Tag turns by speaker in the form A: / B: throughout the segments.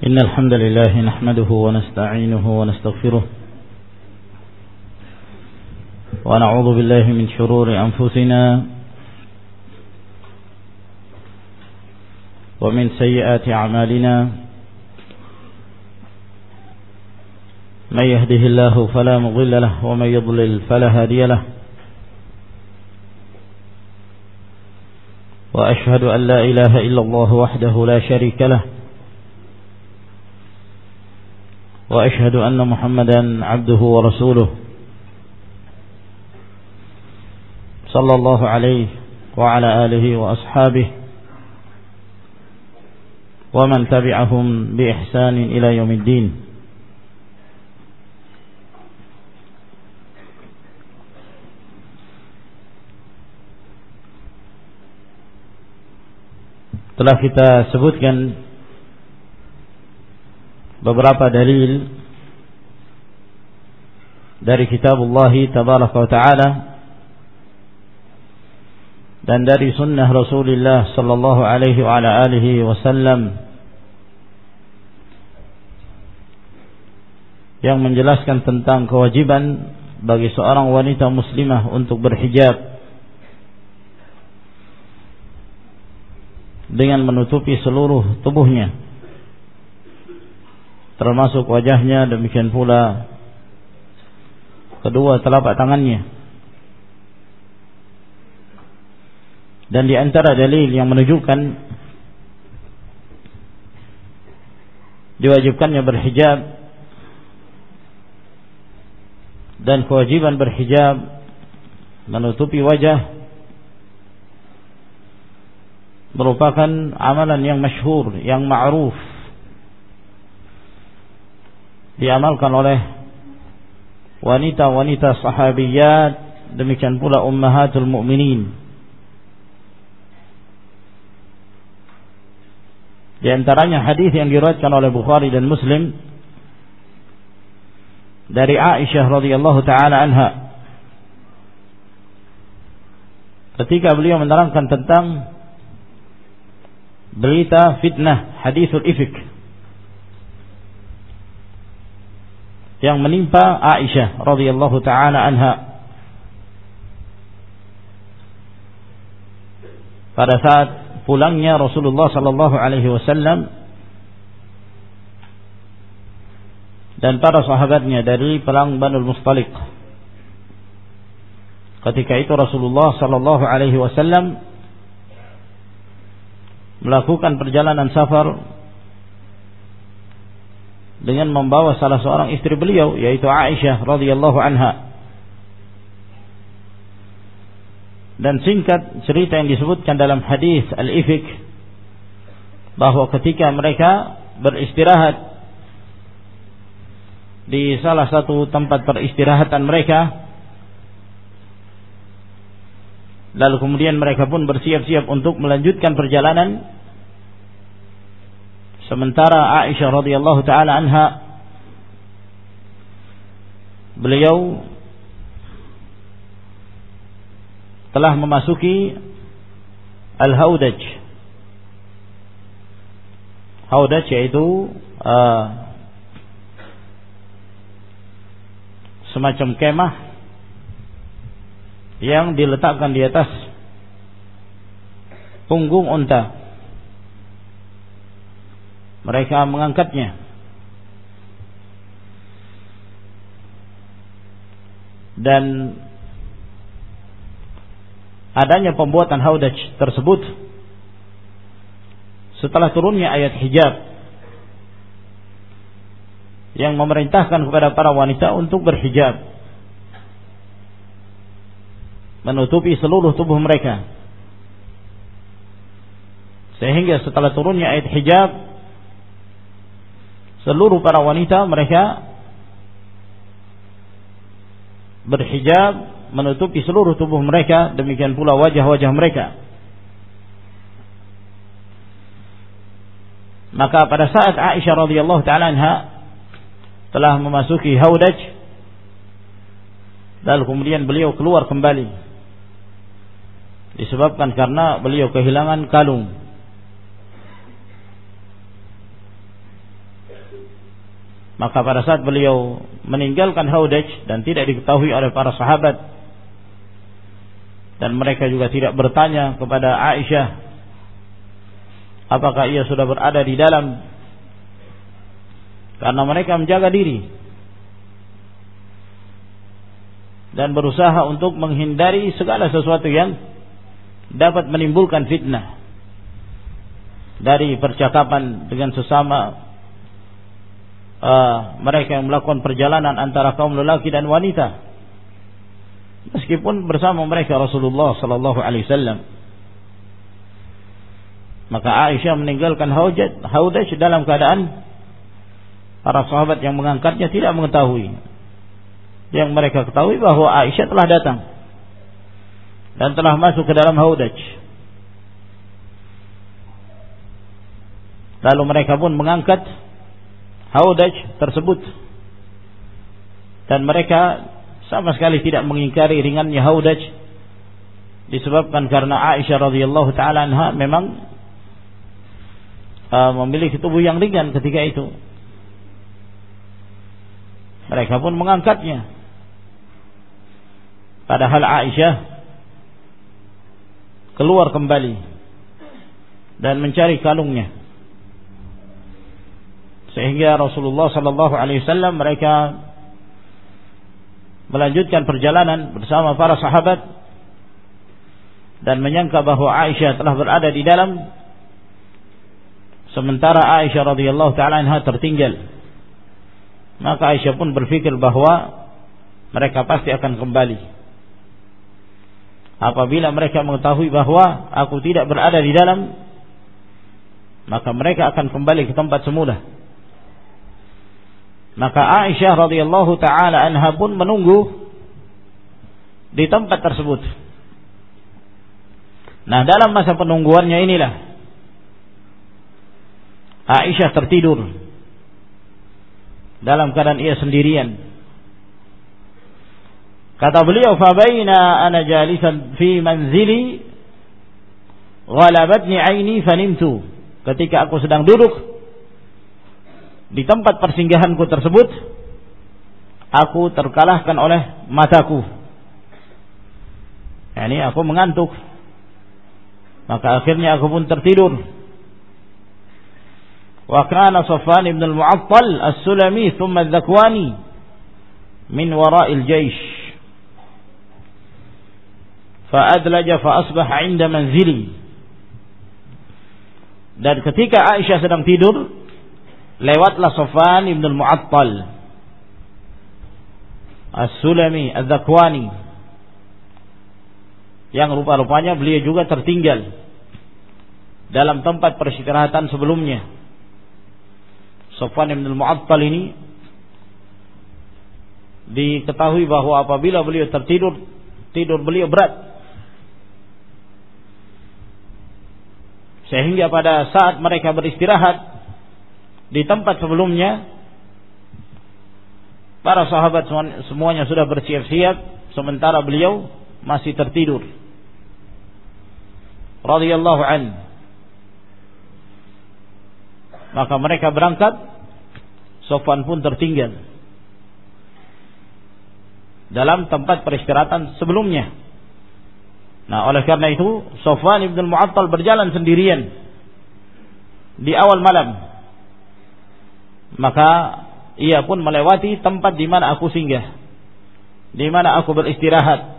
A: إن الحمد لله نحمده ونستعينه ونستغفره ونعوذ بالله من شرور أنفسنا ومن سيئات أعمالنا من يهده الله فلا مضل له ومن يضلل فلا هادي له وأشهد أن لا إله إلا الله وحده لا شريك له وأشهد أن محمدا عبده ورسوله صلى الله عليه وعلى آله وأصحابه ومن تبعهم بإحسان إلى يوم الدين. Telah kita sebutkan beberapa dalil dari kitabullah tabaraka wa ta'ala dan dari sunnah Rasulullah sallallahu alaihi wa ala alihi wasallam yang menjelaskan tentang kewajiban bagi seorang wanita muslimah untuk berhijab dengan menutupi seluruh tubuhnya termasuk wajahnya, demikian pula kedua telapak tangannya. Dan di antara dalil yang menunjukkan diwajibkannya berhijab dan kewajiban berhijab menutupi wajah merupakan amalan yang masyhur, yang ma'ruf, diamalkan oleh wanita-wanita sahabiyat, demikian pula ummahatul mu'minin. Di antaranya hadis yang diriwayatkan oleh Bukhari dan Muslim dari Aisyah radhiyallahu taala anha ketika beliau menerangkan tentang berita fitnah hadisul ifk yang menimpa Aisyah radhiyallahu taala anha pada saat pulangnya Rasulullah sallallahu alaihi wasallam dan para sahabatnya dari perang Banul Mustaliq. Ketika itu Rasulullah sallallahu alaihi wasallam melakukan perjalanan safar dengan membawa salah seorang istri beliau, yaitu Aisyah radhiyallahu anha. Dan singkat cerita yang disebutkan dalam hadis al-ifk bahwa ketika mereka beristirahat di salah satu tempat peristirahatan mereka, lalu kemudian mereka pun bersiap-siap untuk melanjutkan perjalanan, sementara Aisyah radhiyallahu taala anha beliau telah memasuki al-haudaj. Haudaj yaitu semacam kemah yang diletakkan di atas punggung unta. Mereka mengangkatnya dan adanya pembuatan haudaj tersebut setelah turunnya ayat hijab yang memerintahkan kepada para wanita untuk berhijab, menutupi seluruh tubuh mereka, sehingga setelah turunnya ayat hijab seluruh para wanita mereka berhijab menutupi seluruh tubuh mereka, demikian pula wajah-wajah mereka. Maka pada saat Aisyah radhiyallahu taala anha telah memasuki haudaj, lalu kemudian beliau keluar kembali disebabkan karena beliau kehilangan kalung. Maka pada saat beliau meninggalkan Haudaj dan tidak diketahui oleh para sahabat, dan mereka juga tidak bertanya kepada Aisyah apakah ia sudah berada di dalam, karena mereka menjaga diri dan berusaha untuk menghindari segala sesuatu yang dapat menimbulkan fitnah dari percakapan dengan sesama mereka yang melakukan perjalanan antara kaum lelaki dan wanita, meskipun bersama mereka Rasulullah sallallahu alaihi wasallam. Maka Aisyah meninggalkan Haudaj dalam keadaan para sahabat yang mengangkatnya tidak mengetahui. Yang mereka ketahui bahwa Aisyah telah datang dan telah masuk ke dalam Haudaj. Lalu mereka pun mengangkat Haudaj tersebut, dan mereka sama sekali tidak mengingkari ringannya Haudaj, disebabkan karena Aisyah radhiyallahu taala anha memang memiliki tubuh yang ringan ketika itu. Mereka pun mengangkatnya, padahal Aisyah keluar kembali dan mencari kalungnya, sehingga Rasulullah sallallahu alaihi wasallam mereka melanjutkan perjalanan bersama para sahabat dan menyangka bahwa Aisyah telah berada di dalam, sementara Aisyah radhiyallahu taala anha tertinggal. Maka Aisyah pun berpikir bahwa mereka pasti akan kembali. Apabila mereka mengetahui bahwa aku tidak berada di dalam, maka mereka akan kembali ke tempat semula. Maka Aisyah radhiyallahu taala anha pun menunggu di tempat tersebut. Nah, dalam masa penungguannya inilah Aisyah tertidur dalam keadaan ia sendirian. Kata beliau, "Fabaina ana jalisan fi manzili ghalabatni aini fanimtu." Ketika aku sedang duduk di tempat persinggahanku tersebut, aku terkalahkan oleh mataku. Yani aku mengantuk. Maka akhirnya aku pun tertidur. Wa kana Safwan ibn al-Mu'attal as-Sulami thumma al-Dhakwani min wara'il jaysh. Fa'adlaja fa'asbaha 'inda manzili. Dan ketika Aisyah sedang tidur, lewatlah Safwan ibn al-Mu'attal as-Sulami al-Dhakwani, yang rupa-rupanya beliau juga tertinggal dalam tempat peristirahatan sebelumnya. Safwan ibn al-Mu'attal ini diketahui bahwa apabila beliau tertidur, tidur beliau berat, sehingga pada saat mereka beristirahat di tempat sebelumnya, para sahabat semuanya sudah bersiap-siap, sementara beliau masih tertidur radhiyallahu anhu. Maka mereka berangkat, Safwan pun tertinggal dalam tempat peristirahatan sebelumnya. Nah, oleh karena itu Safwan ibn al-Mu'attal berjalan sendirian di awal malam. Maka ia pun melewati tempat di mana aku singgah, di mana aku beristirahat.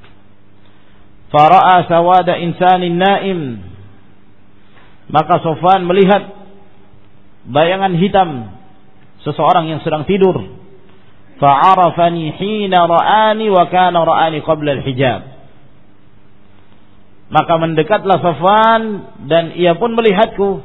A: Fara'a sawada insanin naim. Maka Safwan melihat bayangan hitam seseorang yang sedang tidur. Fa'arafani hina ra'ani wa kana ra'ani qabla al-hijab. Maka mendekatlah Safwan dan ia pun melihatku,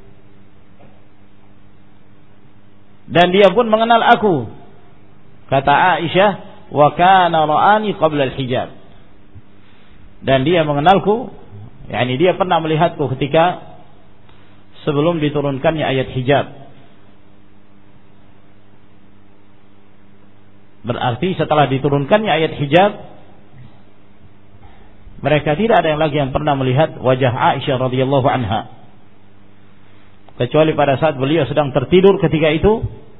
A: dan dia pun mengenal aku. Kata Aisyah, wa kana ra'ani qabla al-hijab. Dan dia mengenalku, yakni dia pernah melihatku ketika sebelum diturunkannya ayat hijab. Berarti setelah diturunkannya ayat hijab, mereka tidak ada yang lagi yang pernah melihat wajah Aisyah radhiyallahu anha. kecuali pada saat beliau sedang tertidur ketika itu,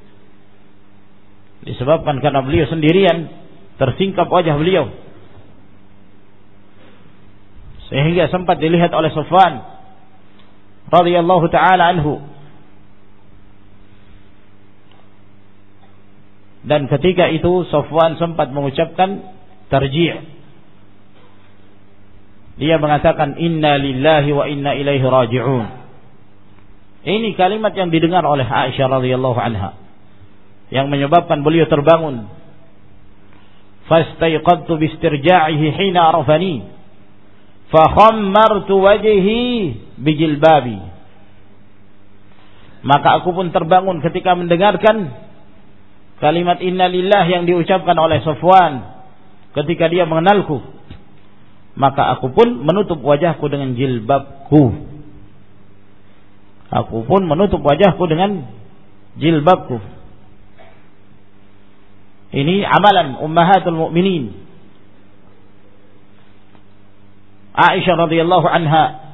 A: disebabkan karena beliau sendirian, tersingkap wajah beliau sehingga sempat dilihat oleh Safwan radhiyallahu taala anhu. Dan ketika itu Safwan sempat mengucapkan tarji'. Dia mengatakan inna lillahi wa inna ilaihi raji'un. Ini kalimat yang didengar oleh Aisyah radhiyallahu anha, yang menyebabkan beliau terbangun. Fastayqadtu bistirja'ihi hina arafani fa khammartu wajhi bijilbabi. Maka aku pun terbangun ketika mendengarkan kalimat inna lillah yang diucapkan oleh Safwan ketika dia mengenalku. Maka aku pun menutup wajahku dengan jilbabku. Aku pun menutup wajahku dengan jilbabku. Ini amalan ummahatul mukminin. Aisyah radhiyallahu anha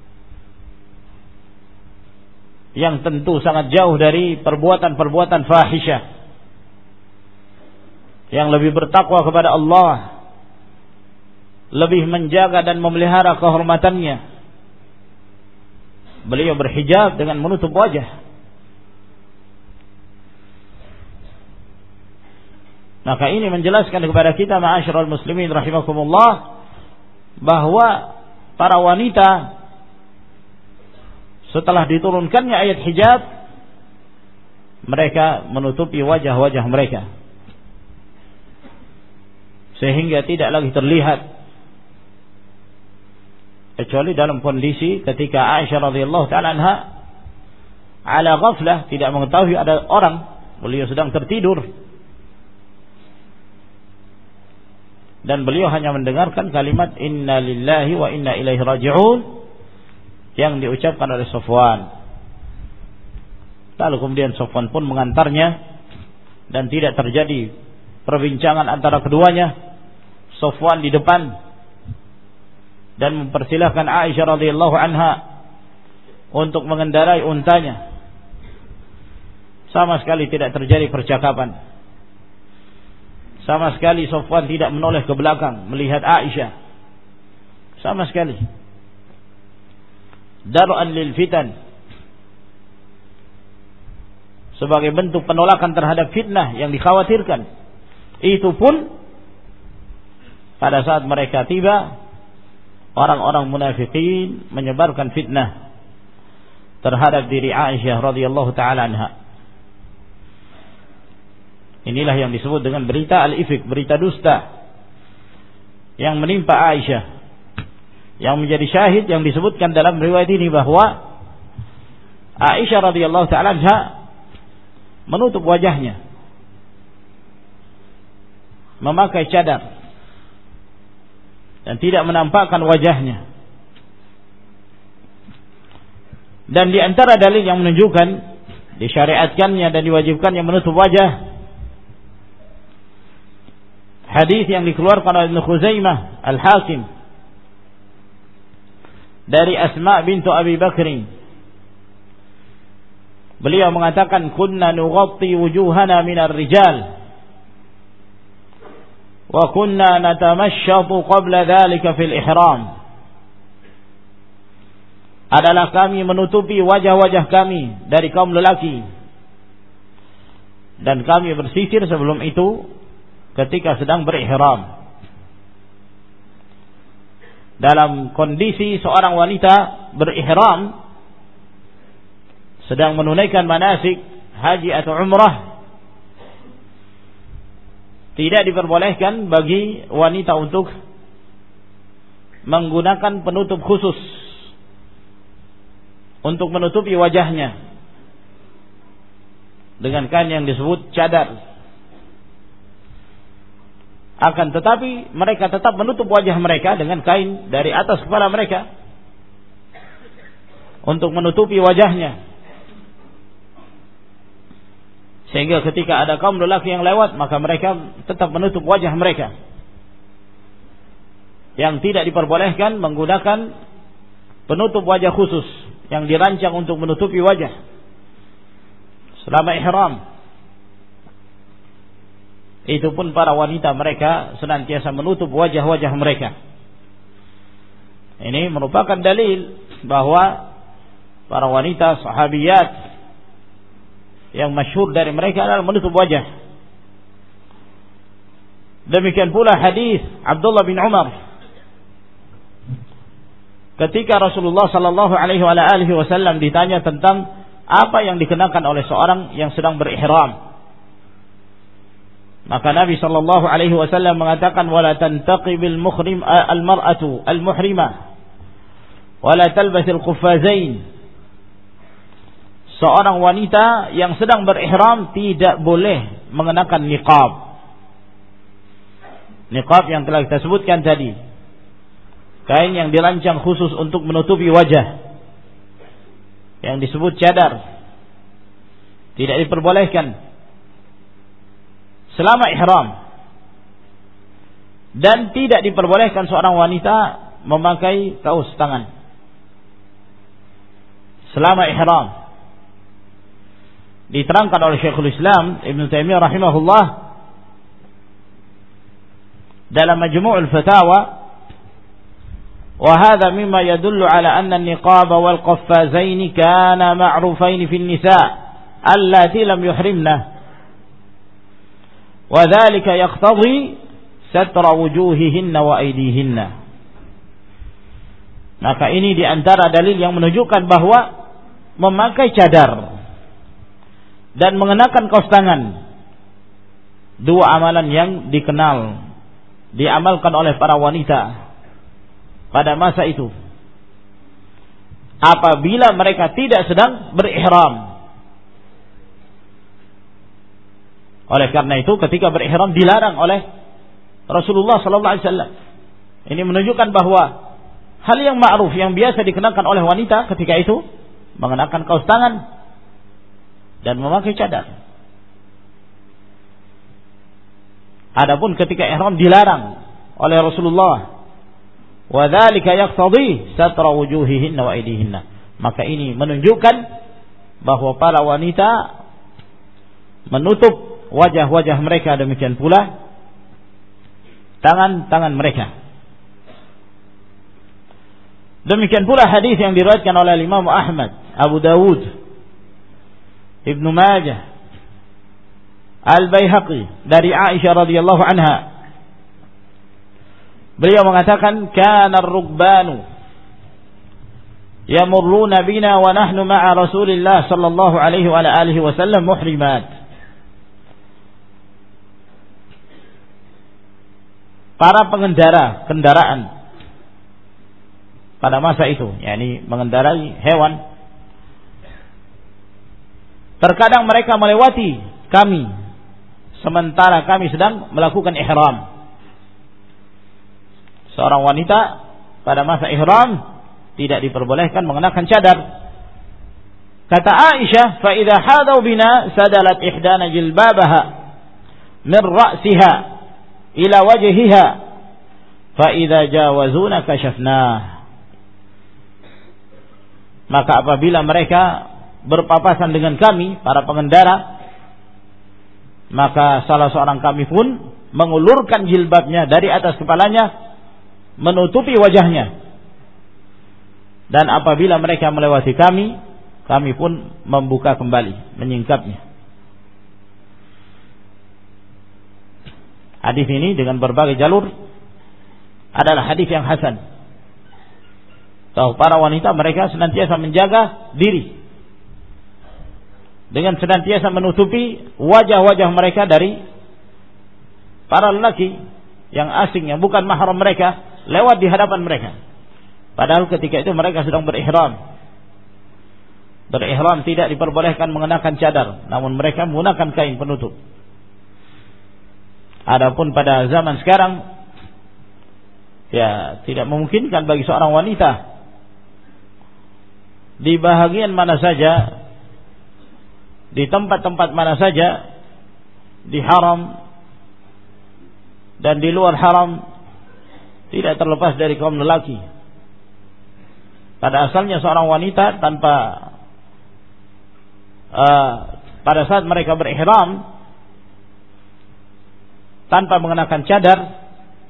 A: yang tentu sangat jauh dari perbuatan-perbuatan fahisyah, yang lebih bertakwa kepada Allah, lebih menjaga dan memelihara kehormatannya. Beliau berhijab dengan menutup wajah. Maka ini menjelaskan kepada kita ma'asyiral muslimin rahimakumullah, bahwa para wanita setelah diturunkannya ayat hijab, mereka menutupi wajah-wajah mereka sehingga tidak lagi terlihat, kecuali dalam kondisi ketika Aisyah radhiyallahu taala anha ala ghaflah, tidak mengetahui ada orang, beliau sedang tertidur dan beliau hanya mendengarkan kalimat inna lillahi wa inna ilaihi raji'un yang diucapkan oleh Safwan. Lalu kemudian Safwan pun mengantarnya dan tidak terjadi perbincangan antara keduanya. Safwan di depan dan mempersilahkan Aisyah radhiyallahu anha untuk mengendarai untanya. Sama sekali tidak terjadi percakapan. Sama sekali Safwan tidak menoleh ke belakang melihat Aisyah. Sama sekali. Dar'an lil fitan, sebagai bentuk penolakan terhadap fitnah yang dikhawatirkan. Itu pun pada saat mereka tiba, orang-orang munafikin menyebarkan fitnah terhadap diri Aisyah radhiyallahu taala anha. Inilah yang disebut dengan berita al-ifk, berita dusta yang menimpa Aisyah, yang menjadi syahid yang disebutkan dalam riwayat ini bahwa Aisyah radhiyallahu taala anha menutup wajahnya, memakai cadar dan tidak menampakkan wajahnya. Dan di antara dalil yang menunjukkan disyariatkannya dan diwajibkannya menutup wajah, hadis yang dikeluarkan oleh Ibnu Khuzaimah Al-Hakim dari Asma bintu Abi Bakr. Beliau mengatakan kunna nughatti wujuhana minar rijal wa kunna natamashshatu qabla dhalika fil ihram. Adalah kami menutupi wajah-wajah kami dari kaum lelaki, dan kami bersisir sebelum itu ketika sedang berihram. Dalam kondisi seorang wanita berihram sedang menunaikan manasik haji atau umrah, tidak diperbolehkan bagi wanita untuk menggunakan penutup khusus untuk menutupi wajahnya dengan kain yang disebut cadar. Akan tetapi mereka tetap menutup wajah mereka dengan kain dari atas kepala mereka untuk menutupi wajahnya, sehingga ketika ada kaum lelaki yang lewat, maka mereka tetap menutup wajah mereka. Yang tidak diperbolehkan menggunakan penutup wajah khusus yang dirancang untuk menutupi wajah selama ihram. Itu pun para wanita mereka senantiasa menutup wajah-wajah mereka. Ini merupakan dalil bahwa para wanita sahabiyat yang masyhur dari mereka adalah menutup wajah. Demikian pula hadis Abdullah bin Umar ketika Rasulullah sallallahu alaihi wasallam ditanya tentang apa yang dikenakan oleh seorang yang sedang berihram. Maka Nabi sallallahu alaihi wasallam mengatakan wala tantaqibil muhrim al-mar'atu al-muhrimah wala talbasil quffazain. Seorang wanita yang sedang berihram tidak boleh mengenakan niqab. Niqab yang telah kita sebutkan tadi, kain yang dirancang khusus untuk menutupi wajah, yang disebut cadar, tidak diperbolehkan selama ihram. Dan tidak diperbolehkan seorang wanita memakai kaos tangan selama ihram. Diterangkan oleh Syekhul Islam Ibn Taimiyah rahimahullah dalam Majmu'ul Fatawa, wa hadha mimma yadullu ala anna an-niqab wal qaffazain kana ma'rufain fi an-nisa allati lam yuhrimna. وذلك يقتضي ستر وجوههن وأيديهن. Maka ini diantara dalil yang menunjukkan bahwa memakai cadar dan mengenakan kaos tangan, dua amalan yang diamalkan oleh para wanita pada masa itu apabila mereka tidak sedang berihram. Oleh karena itu ketika berihram dilarang oleh Rasulullah sallallahu alaihi wasallam. Ini menunjukkan bahwa hal yang ma'ruf yang biasa dikenakan oleh wanita ketika itu mengenakan kaos tangan dan memakai cadar. Adapun ketika ihram dilarang oleh Rasulullah, wa dzalika yaqtadi satra wujuhihinna wa aydihinna. Maka ini menunjukkan bahwa para wanita menutup wajah-wajah mereka, demikian pula tangan-tangan mereka. Demikian pula hadis yang diriwayatkan oleh Imam Ahmad, Abu Dawud, Ibnu Majah, Al-Baihaqi dari Aisyah radhiyallahu anha. Beliau mengatakan kana ar-rukbanu yamurruna bina wa nahnu ma'a Rasulillah sallallahu alaihi wa alihi wasallam muhrimat. Para pengendara kendaraan pada masa itu, yakni mengendarai hewan, terkadang mereka melewati kami sementara kami sedang melakukan ihram. Seorang wanita pada masa ihram tidak diperbolehkan mengenakan cadar. Kata Aisyah, fa idza hadau bina sadalat ihdana jilbabaha min ra'siha ila wajhiha fa idza jawazuna kashafnah. Maka apabila mereka berpapasan dengan kami para pengendara, maka salah seorang kami pun mengulurkan jilbabnya dari atas kepalanya menutupi wajahnya. Dan apabila mereka melewati kami, kami pun membuka kembali, menyingkapnya. Hadis ini dengan berbagai jalur adalah hadis yang hasan. Tahu para wanita mereka senantiasa menjaga diri dengan senantiasa menutupi wajah-wajah mereka dari para lelaki yang asing yang bukan mahram mereka lewat di hadapan mereka. Padahal ketika itu mereka sedang berihram. Berihram tidak diperbolehkan mengenakan cadar, namun mereka menggunakan kain penutup. Adapun pada zaman sekarang, ya tidak memungkinkan bagi seorang wanita di bahagian mana saja, di tempat-tempat mana saja, di haram dan di luar haram, tidak terlepas dari kaum lelaki, pada asalnya seorang wanita tanpa pada saat mereka berihram tanpa mengenakan cadar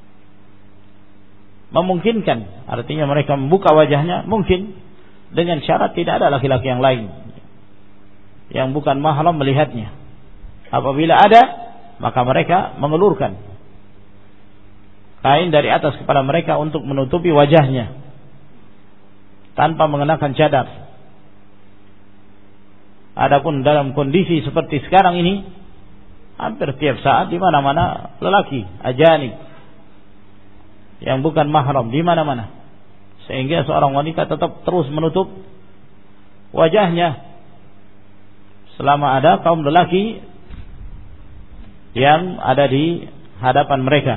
A: memungkinkan, artinya mereka membuka wajahnya mungkin, dengan syarat tidak ada laki-laki yang lain yang bukan mahram melihatnya. Apabila ada, maka mereka mengelurkan kain dari atas kepala mereka untuk menutupi wajahnya tanpa mengenakan cadar. Adapun dalam kondisi seperti sekarang ini, hampir tiap saat di mana-mana lelaki ajanib yang bukan mahram di mana-mana, sehingga seorang wanita tetap terus menutup wajahnya selama ada kaum lelaki yang ada di hadapan mereka,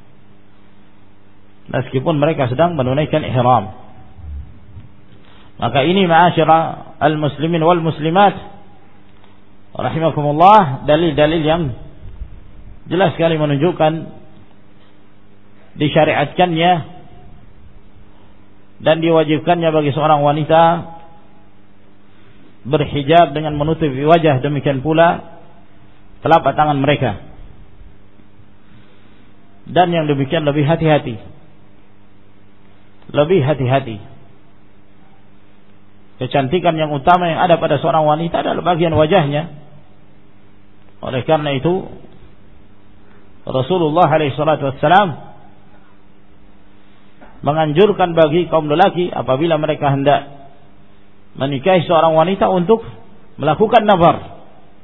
A: meskipun mereka sedang menunaikan ihram. Maka ini ma'asyara al-muslimin wal muslimat rahimakumullah, dalil-dalil yang jelas sekali menunjukkan disyariatkannya dan diwajibkannya bagi seorang wanita berhijab dengan menutupi wajah, demikian pula telapak tangan mereka. Dan yang demikian lebih hati-hati. Lebih hati-hati. Kecantikan yang utama yang ada pada seorang wanita adalah bagian wajahnya. Oleh karena itu Rasulullah SAW menganjurkan bagi kaum lelaki apabila mereka hendak menikahi seorang wanita untuk melakukan nazar.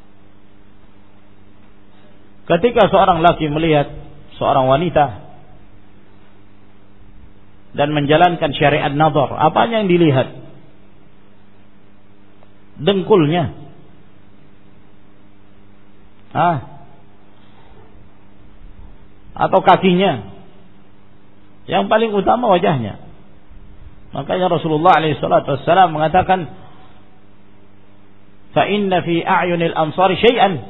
A: Ketika seorang laki melihat seorang wanita dan menjalankan syariat nazar, apa yang dilihat? Dengkulnya, atau kakinya? Yang paling utama wajahnya. Makanya Rasulullah SAW mengatakan, fa inna fi a'yunil ansari syai'an.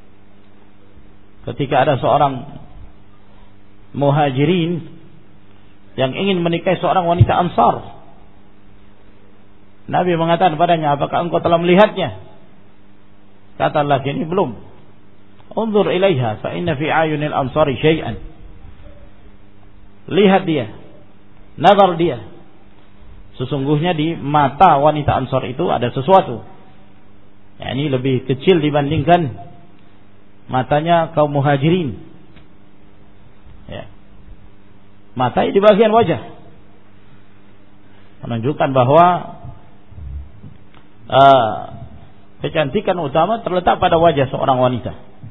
A: Ketika ada seorang muhajirin yang ingin menikahi seorang wanita Ansar, Nabi mengatakan padanya, apakah engkau telah melihatnya? Kata laki ini, belum. Unzur ilaiha fa inna fi ayunil ansari syai'an. Lihat dia, nazar dia. Sesungguhnya di mata wanita Ansar itu ada sesuatu. Ya, ini lebih kecil dibandingkan matanya kaum muhajirin. Ya. Matanya di bagian wajah, menunjukkan bahwa kecantikan utama terletak pada wajah seorang wanita.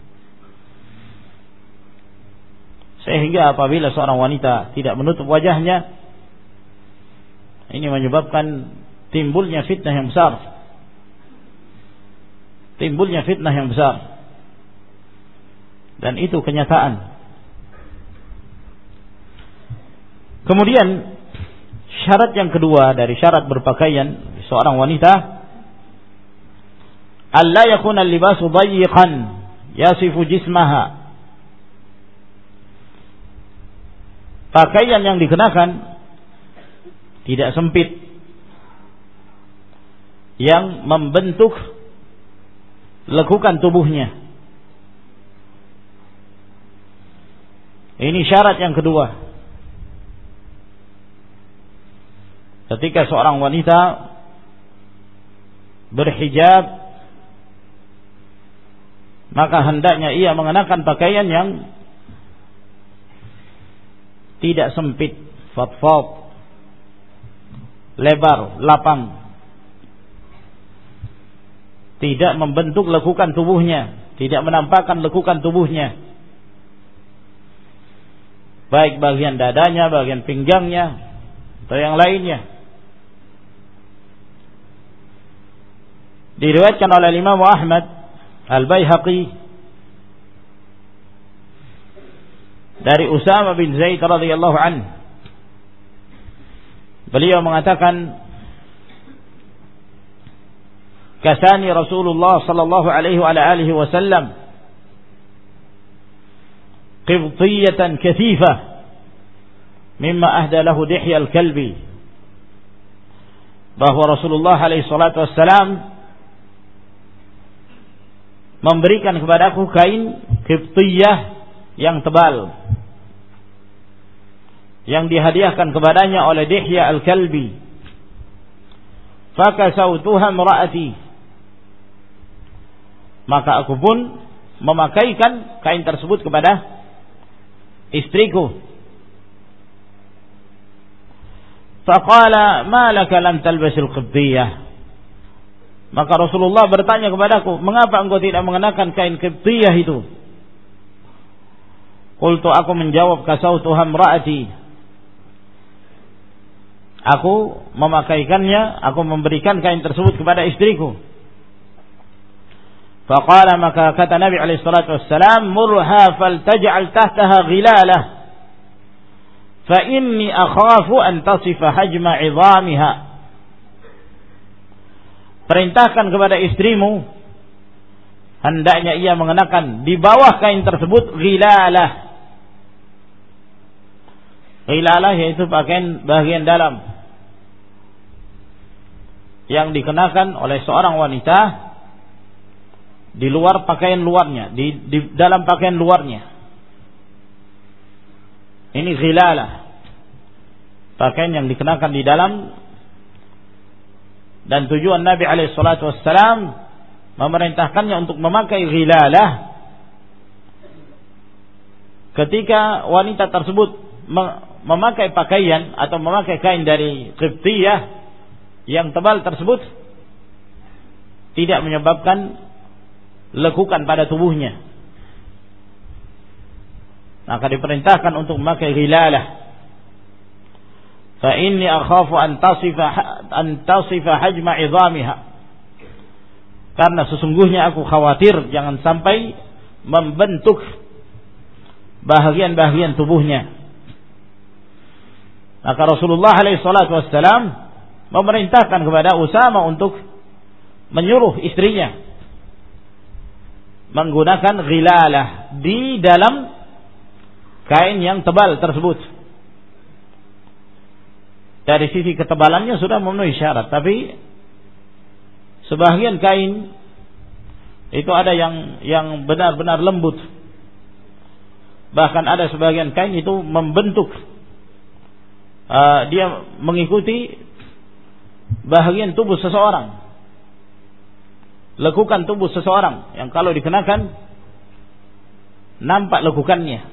A: Sehingga apabila seorang wanita tidak menutup wajahnya, ini menyebabkan timbulnya fitnah yang besar. Timbulnya fitnah yang besar. Dan itu kenyataan. Kemudian syarat yang kedua dari syarat berpakaian seorang wanita, alla yakuna al-libasu dayyiqan yasifu jismaha. Pakaian yang dikenakan tidak sempit, yang membentuk lekukan tubuhnya. Ini syarat yang kedua. Ketika seorang wanita berhijab, maka hendaknya ia mengenakan pakaian yang tidak sempit, fadfad, lebar, lapang, tidak membentuk lekukan tubuhnya, tidak menampakkan lekukan tubuhnya, baik bagian dadanya, bagian pinggangnya, atau yang lainnya. Diriwayatkan oleh Imam Ahmad Al-Baihaqi dari Usama bin Zaid radhiyallahu anhu, beliau mengatakan, kasani Rasulullah sallallahu alaihi wa alihi wasallam qibtiyatan kathifah mimma ahda lahu dihya al-kalbi bahwa Rasulullah alaihi salatu wassalam memberikan kepadaku kain Qibtiyah yang tebal yang dihadiahkan kepadanya oleh Dihya al-Kalbi. Fakasautuha imraati, maka aku pun memakaikan kain tersebut kepada istriku. Faqala ma laka lam talbasil Qibtiyah, maka Rasulullah bertanya kepadaku, mengapa engkau tidak mengenakan kain Qibtiyah itu? Qultu, aku menjawab, kasautuha imraati, aku memakaikannya, aku memberikan kain tersebut kepada istriku. Faqala, maka kata Nabi alaihi salatu wassalam, murha faltaj'al tahtaha ghilalah fa inni akhafu an tasifa hajma 'idhamiha. Perintahkan kepada istrimu, hendaknya ia mengenakan di bawah kain tersebut ghilalah. Ghilalah yaitu pakaian bagian dalam yang dikenakan oleh seorang wanita di luar pakaian luarnya, di dalam pakaian luarnya. Ini ghilalah, pakaian yang dikenakan di dalam. Dan tujuan Nabi alaihi salatu wassalam memerintahkannya untuk memakai ghilalah ketika wanita tersebut memakai pakaian atau memakai kain dari Qibtiyah yang tebal tersebut, tidak menyebabkan lekukan pada tubuhnya. Maka diperintahkan untuk memakai ghilalah. Fa inni akhafu an tasifa hajma 'idhamiha, karena sesungguhnya aku khawatir jangan sampai membentuk bahagian-bahagian tubuhnya. Maka Rasulullah alaihi salatu wassalam memerintahkan kepada Usama untuk menyuruh istrinya menggunakan ghilalah di dalam kain yang tebal tersebut. Dari sisi ketebalannya sudah memenuhi syarat, tapi sebagian kain itu ada yang benar-benar lembut. Bahkan ada sebagian kain itu membentuk, dia mengikuti bahagian tubuh seseorang, lekukan tubuh seseorang yang kalau dikenakan nampak lekukannya.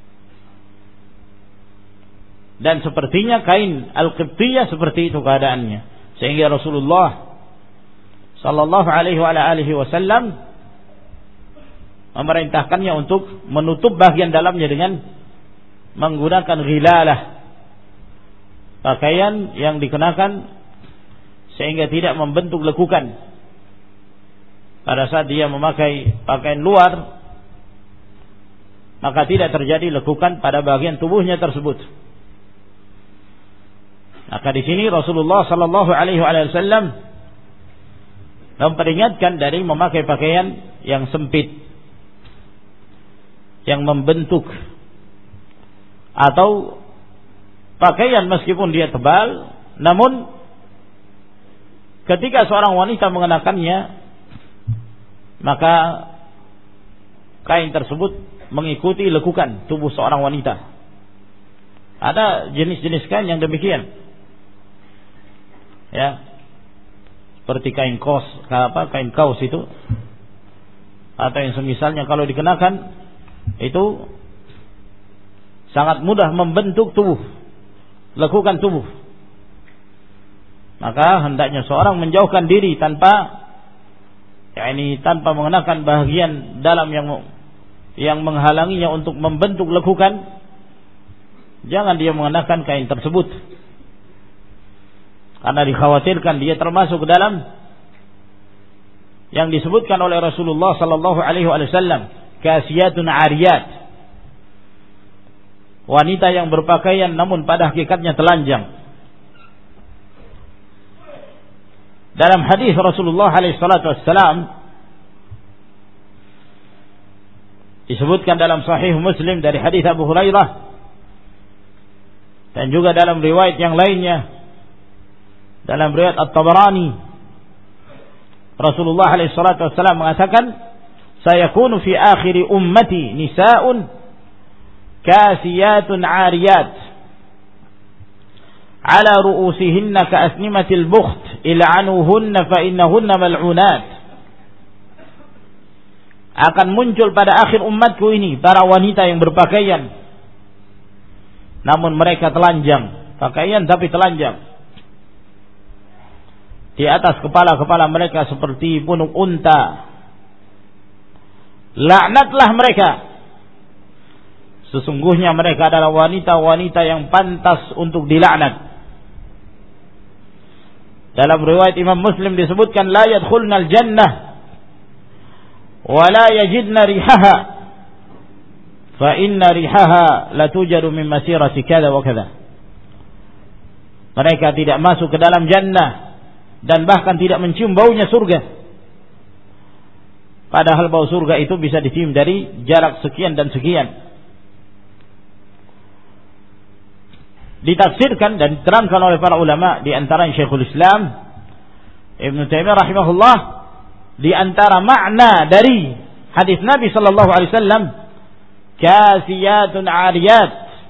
A: Dan sepertinya kain Al-Qibtiyah seperti itu keadaannya, sehingga Rasulullah sallallahu alaihi wasallam memerintahkannya untuk menutup bagian dalamnya dengan menggunakan ghilalah, pakaian yang dikenakan sehingga tidak membentuk lekukan pada saat dia memakai pakaian luar, maka tidak terjadi lekukan pada bagian tubuhnya tersebut. Maka di sini Rasulullah sallallahu alaihi wasallam memperingatkan dari memakai pakaian yang sempit, yang membentuk, atau pakaian meskipun dia tebal, namun ketika seorang wanita mengenakannya, maka kain tersebut mengikuti lekukan tubuh seorang wanita. Ada jenis-jenis kain yang demikian. Ya, seperti kain kaos itu, atau yang semisalnya kalau dikenakan itu sangat mudah membentuk tubuh, lekukan tubuh. Maka hendaknya seorang menjauhkan diri tanpa mengenakan bahagian dalam yang menghalanginya untuk membentuk lekukan. Jangan dia mengenakan kain tersebut, karena dikhawatirkan dia termasuk ke dalam yang disebutkan oleh Rasulullah sallallahu alaihi wasallam, kasiyatun ariyat, wanita yang berpakaian namun pada hakikatnya telanjang. Dalam hadis Rasulullah alaihi salatu wassalam disebutkan dalam Sahih Muslim dari hadis Abu Hurairah, dan juga dalam riwayat yang lainnya dalam riwayat At-Tabarani, Rasulullah alaihi salatu wasallam mengatakan, sayakunu fi akhiri ummati nisa'un kasiyatun 'ariyat ala ru'usihinna ka'asnimatil bukht il'anuhunna fa innahunna mal'unat. Akan muncul pada akhir umatku ini para wanita yang berpakaian namun mereka telanjang, pakaian tapi telanjang. Di atas kepala-kepala mereka seperti punuk unta. Laknatlah mereka. Sesungguhnya mereka adalah wanita-wanita yang pantas untuk dilaknat. Dalam riwayat Imam Muslim disebutkan, la yadkhulnal jannah wa la yajidna rihaha fa inna rihaha la tujadu min masirati kada wa kada. Mereka tidak masuk ke dalam jannah dan bahkan tidak mencium baunya surga. Padahal bau surga itu bisa dicium dari jarak sekian dan sekian. Ditafsirkan dan diterangkan oleh para ulama, di antara Syekhul Islam Ibnu Taimiyah rahimahullah, di antara makna dari hadis Nabi sallallahu alaihi wasallam, kasiyatun 'ariyat,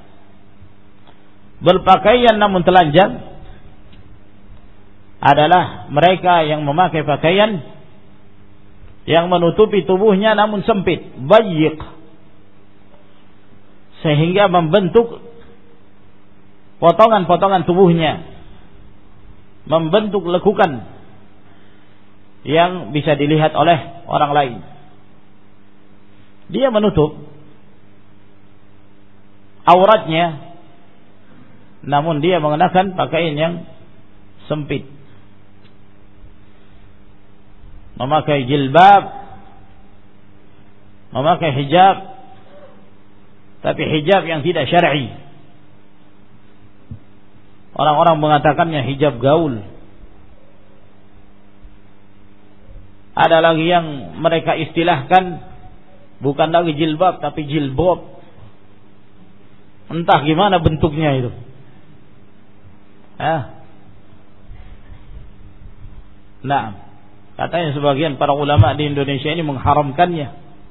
A: berpakaian namun telanjang, adalah mereka yang memakai pakaian yang menutupi tubuhnya namun sempit, bayyiq, sehingga membentuk potongan-potongan tubuhnya, membentuk lekukan yang bisa dilihat oleh orang lain. Dia menutup auratnya namun dia mengenakan pakaian yang sempit, memakai jilbab, memakai hijab, tapi hijab yang tidak syar'i. Orang-orang mengatakannya hijab gaul. Ada lagi yang mereka istilahkan bukan lagi jilbab tapi jilbob. Entah gimana bentuknya itu. Nah, katanya sebagian para ulama di Indonesia ini mengharamkannya.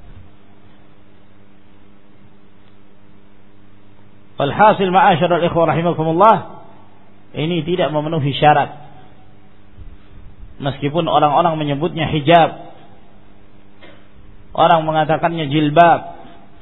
A: Walhasil ma'asyiral ikhwah rahimakumullah, ini tidak memenuhi syarat. Meskipun orang-orang menyebutnya hijab, orang mengatakannya jilbab,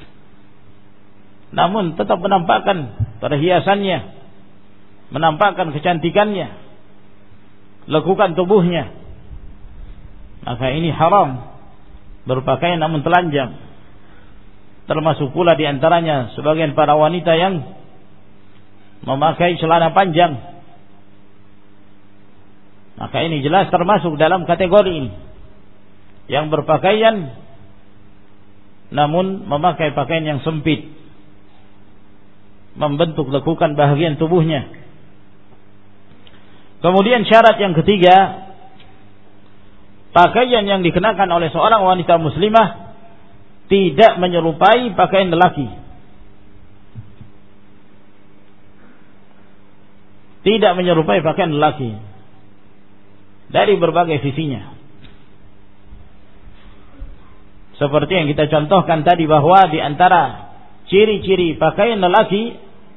A: namun tetap menampakkan perhiasannya, menampakkan kecantikannya, lekukan tubuhnya, maka ini haram. Berpakaian namun telanjang. Termasuk pula di antaranya sebagian para wanita yang memakai celana panjang. Maka ini jelas termasuk dalam kategori ini, yang berpakaian namun memakai pakaian yang sempit, membentuk lekukan bahagian tubuhnya. Kemudian syarat yang ketiga, pakaian yang dikenakan oleh seorang wanita muslimah tidak menyerupai pakaian lelaki. Tidak menyerupai pakaian lelaki dari berbagai sisinya. Seperti yang kita contohkan tadi, bahwa di antara ciri-ciri pakaian lelaki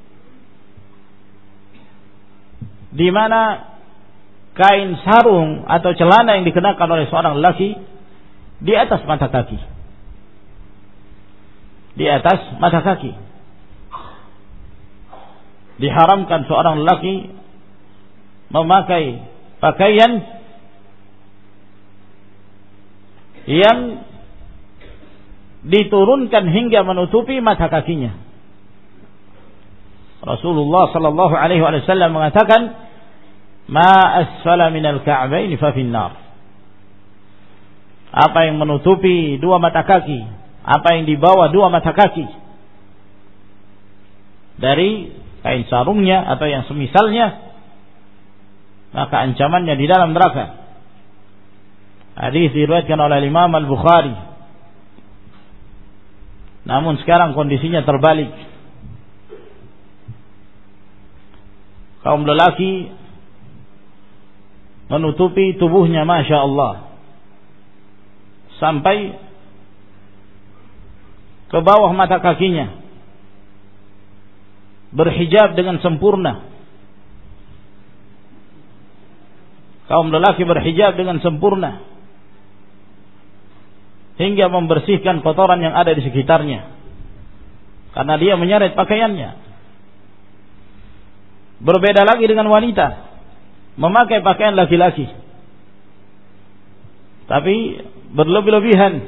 A: di mana kain sarung atau celana yang dikenakan oleh seorang lelaki di atas mata kaki. Di atas mata kaki. Diharamkan seorang lelaki memakai pakaian yang diturunkan hingga menutupi mata kakinya. Rasulullah sallallahu alaihi wasallam mengatakan, "Ma asfala minal ka'baini fa finnar." Apa yang menutupi dua mata kaki, apa yang di bawah dua mata kaki dari kain sarungnya atau yang semisalnya, maka ancamannya di dalam neraka. Hadis diriwayatkan oleh Imam Al-Bukhari. Namun sekarang kondisinya terbalik. Kaum lelaki menutupi tubuhnya, Masya Allah, sampai ke bawah mata kakinya, berhijab dengan sempurna. Kaum lelaki berhijab dengan sempurna hingga membersihkan kotoran yang ada di sekitarnya, karena dia menyeret pakaiannya. Berbeda lagi dengan wanita, memakai pakaian laki-laki, tapi berlebih-lebihan.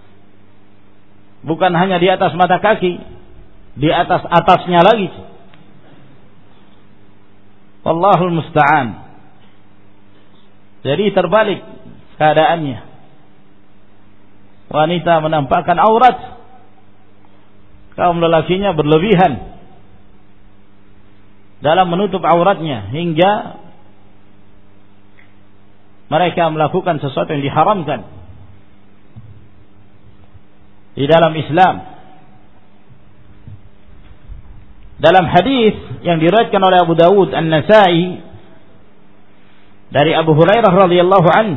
A: Bukan hanya di atas mata kaki, di atas-atasnya lagi. Wallahul musta'an. Jadi terbalik keadaannya. Wanita menampakkan aurat, kaum lelakinya berlebihan dalam menutup auratnya hingga mereka melakukan sesuatu yang diharamkan di dalam Islam. Dalam hadis yang diriwayatkan oleh Abu Dawud, An-Nasa'i dari Abu Hurairah radhiyallahu anhu,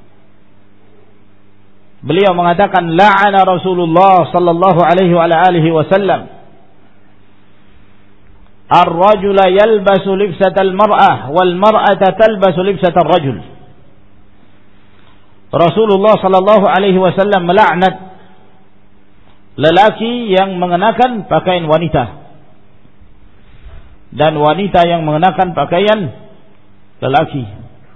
A: beliau mengatakan, la'ana Rasulullah sallallahu alaihi wa alihi wasallam ar-rajula yalbasu libsatal mar'ah wal mar'ata talbasu libsatal rajul. Rasulullah sallallahu alaihi wasallam melaknat lelaki yang mengenakan pakaian wanita dan wanita yang mengenakan pakaian lelaki.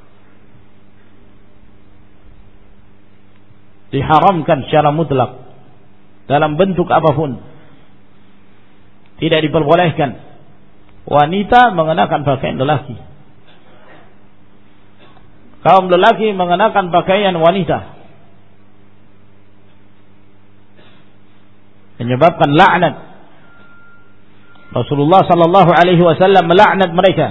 A: Diharamkan secara mutlak dalam bentuk apapun. Tidak diperbolehkan wanita mengenakan pakaian lelaki, kaum lelaki mengenakan pakaian wanita, menyebabkan laknat. Rasulullah sallallahu alaihi wasallam melaknat mereka.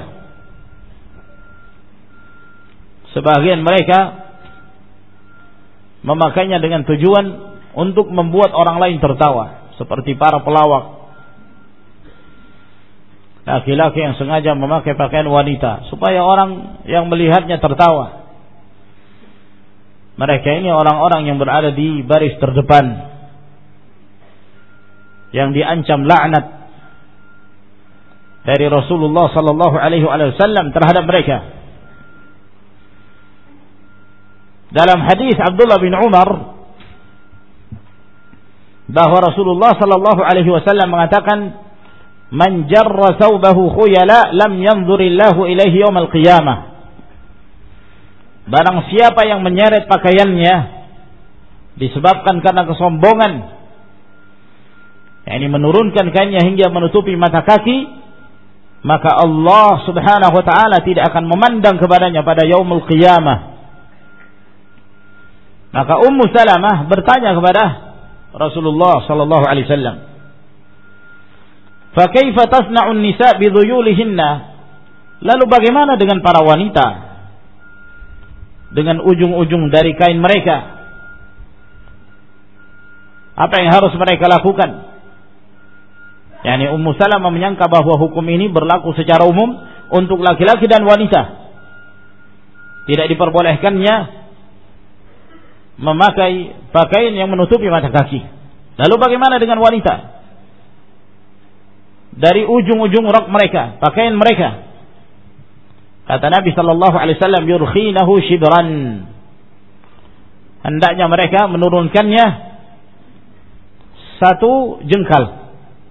A: Sebagian mereka memakainya dengan tujuan untuk membuat orang lain tertawa, seperti para pelawak, laki-laki yang sengaja memakai pakaian wanita supaya orang yang melihatnya tertawa. Mereka ini orang-orang yang berada di baris terdepan, yang diancam laknat dari Rasulullah sallallahu alaihi wasallam terhadap mereka. Dalam hadis Abdullah bin Umar bahwa Rasulullah sallallahu alaihi wasallam mengatakan, man jarra thawbahu khuyala lam yanzurillahu ilaihi yaumal qiyamah. Barang siapa yang menyeret pakaiannya disebabkan karena kesombongan, yakni menurunkan kainnya hingga menutupi mata kaki, maka Allah subhanahu wa ta'ala tidak akan memandang kepadanya pada yaumul qiyamah. Maka Ummu Salamah bertanya kepada Rasulullah sallallahu alaihi wasallam, "Fa kaifa tasna'un nisa' bi dhuyulihinna?" Lalu bagaimana dengan para wanita dengan ujung-ujung dari kain mereka? Apa yang harus mereka lakukan? Yani Ummu Salamah menyangka bahwa hukum ini berlaku secara umum untuk laki-laki dan wanita. Tidak diperbolehkannya memakai pakaian yang menutupi mata kaki. Lalu bagaimana dengan wanita? Dari ujung-ujung rok mereka, pakaian mereka, kata Nabi sallallahu alaihi wasallam, yurkhinahu shibran. Hendaknya mereka menurunkannya satu jengkal.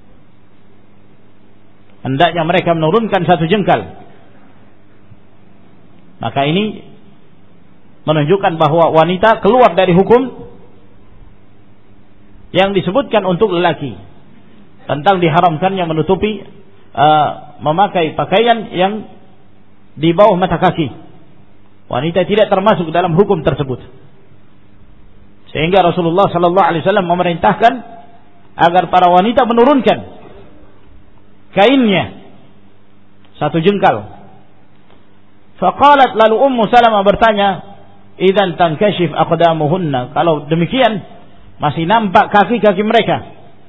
A: Hendaknya mereka menurunkan satu jengkal. Maka ini menunjukkan bahwa wanita keluar dari hukum yang disebutkan untuk lelaki tentang diharamkannya menutupi memakai pakaian yang di bawah mata kaki. Wanita tidak termasuk dalam hukum tersebut. Sehingga Rasulullah sallallahu alaihi wasallam memerintahkan agar para wanita menurunkan kainnya satu jengkal. Faqalat, lalu Ummu Salamah bertanya, idzan tankashif aqdamuhunna, kalau demikian masih nampak kaki-kaki mereka.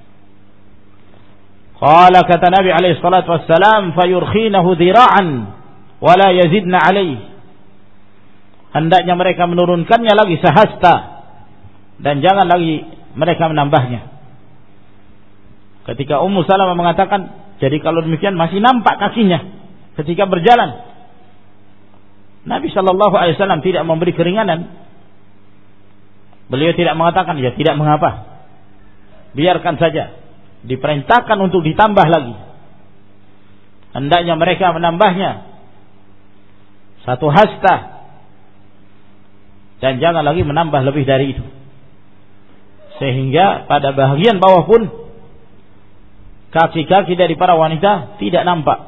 A: Qala, kata Nabi alaihi salatu wassalam, fayurkhinahu dhira'an wa la yazidna alaihi. hendaknya mereka menurunkannya lagi sehasta dan jangan lagi mereka menambahnya. Ketika Ummu Salamah mengatakan, jadi kalau demikian masih nampak kakinya ketika berjalan. Nabi SAW tidak memberi keringanan. Beliau tidak mengatakan, ya tidak mengapa, biarkan saja. Diperintahkan untuk ditambah lagi. Hendaknya mereka menambahnya satu hasta, dan jangan lagi menambah lebih dari itu. Sehingga pada bahagian bawah pun kaki-kaki dari para wanita tidak nampak.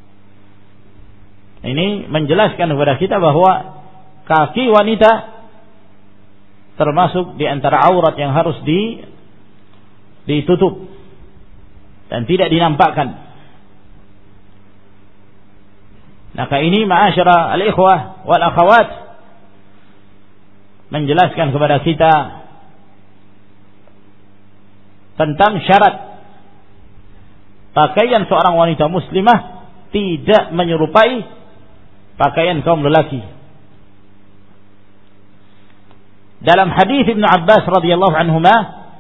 A: Ini menjelaskan kepada kita bahwa kaki wanita termasuk di antara aurat yang harus ditutup dan tidak dinampakkan. Maka ini ma'asyara al-ikhwah wal akhawat menjelaskan kepada kita tentang syarat pakaian seorang wanita muslimah tidak menyerupai pakaian kaum lelaki. Dalam hadis Ibnu Abbas radhiyallahu anhuma,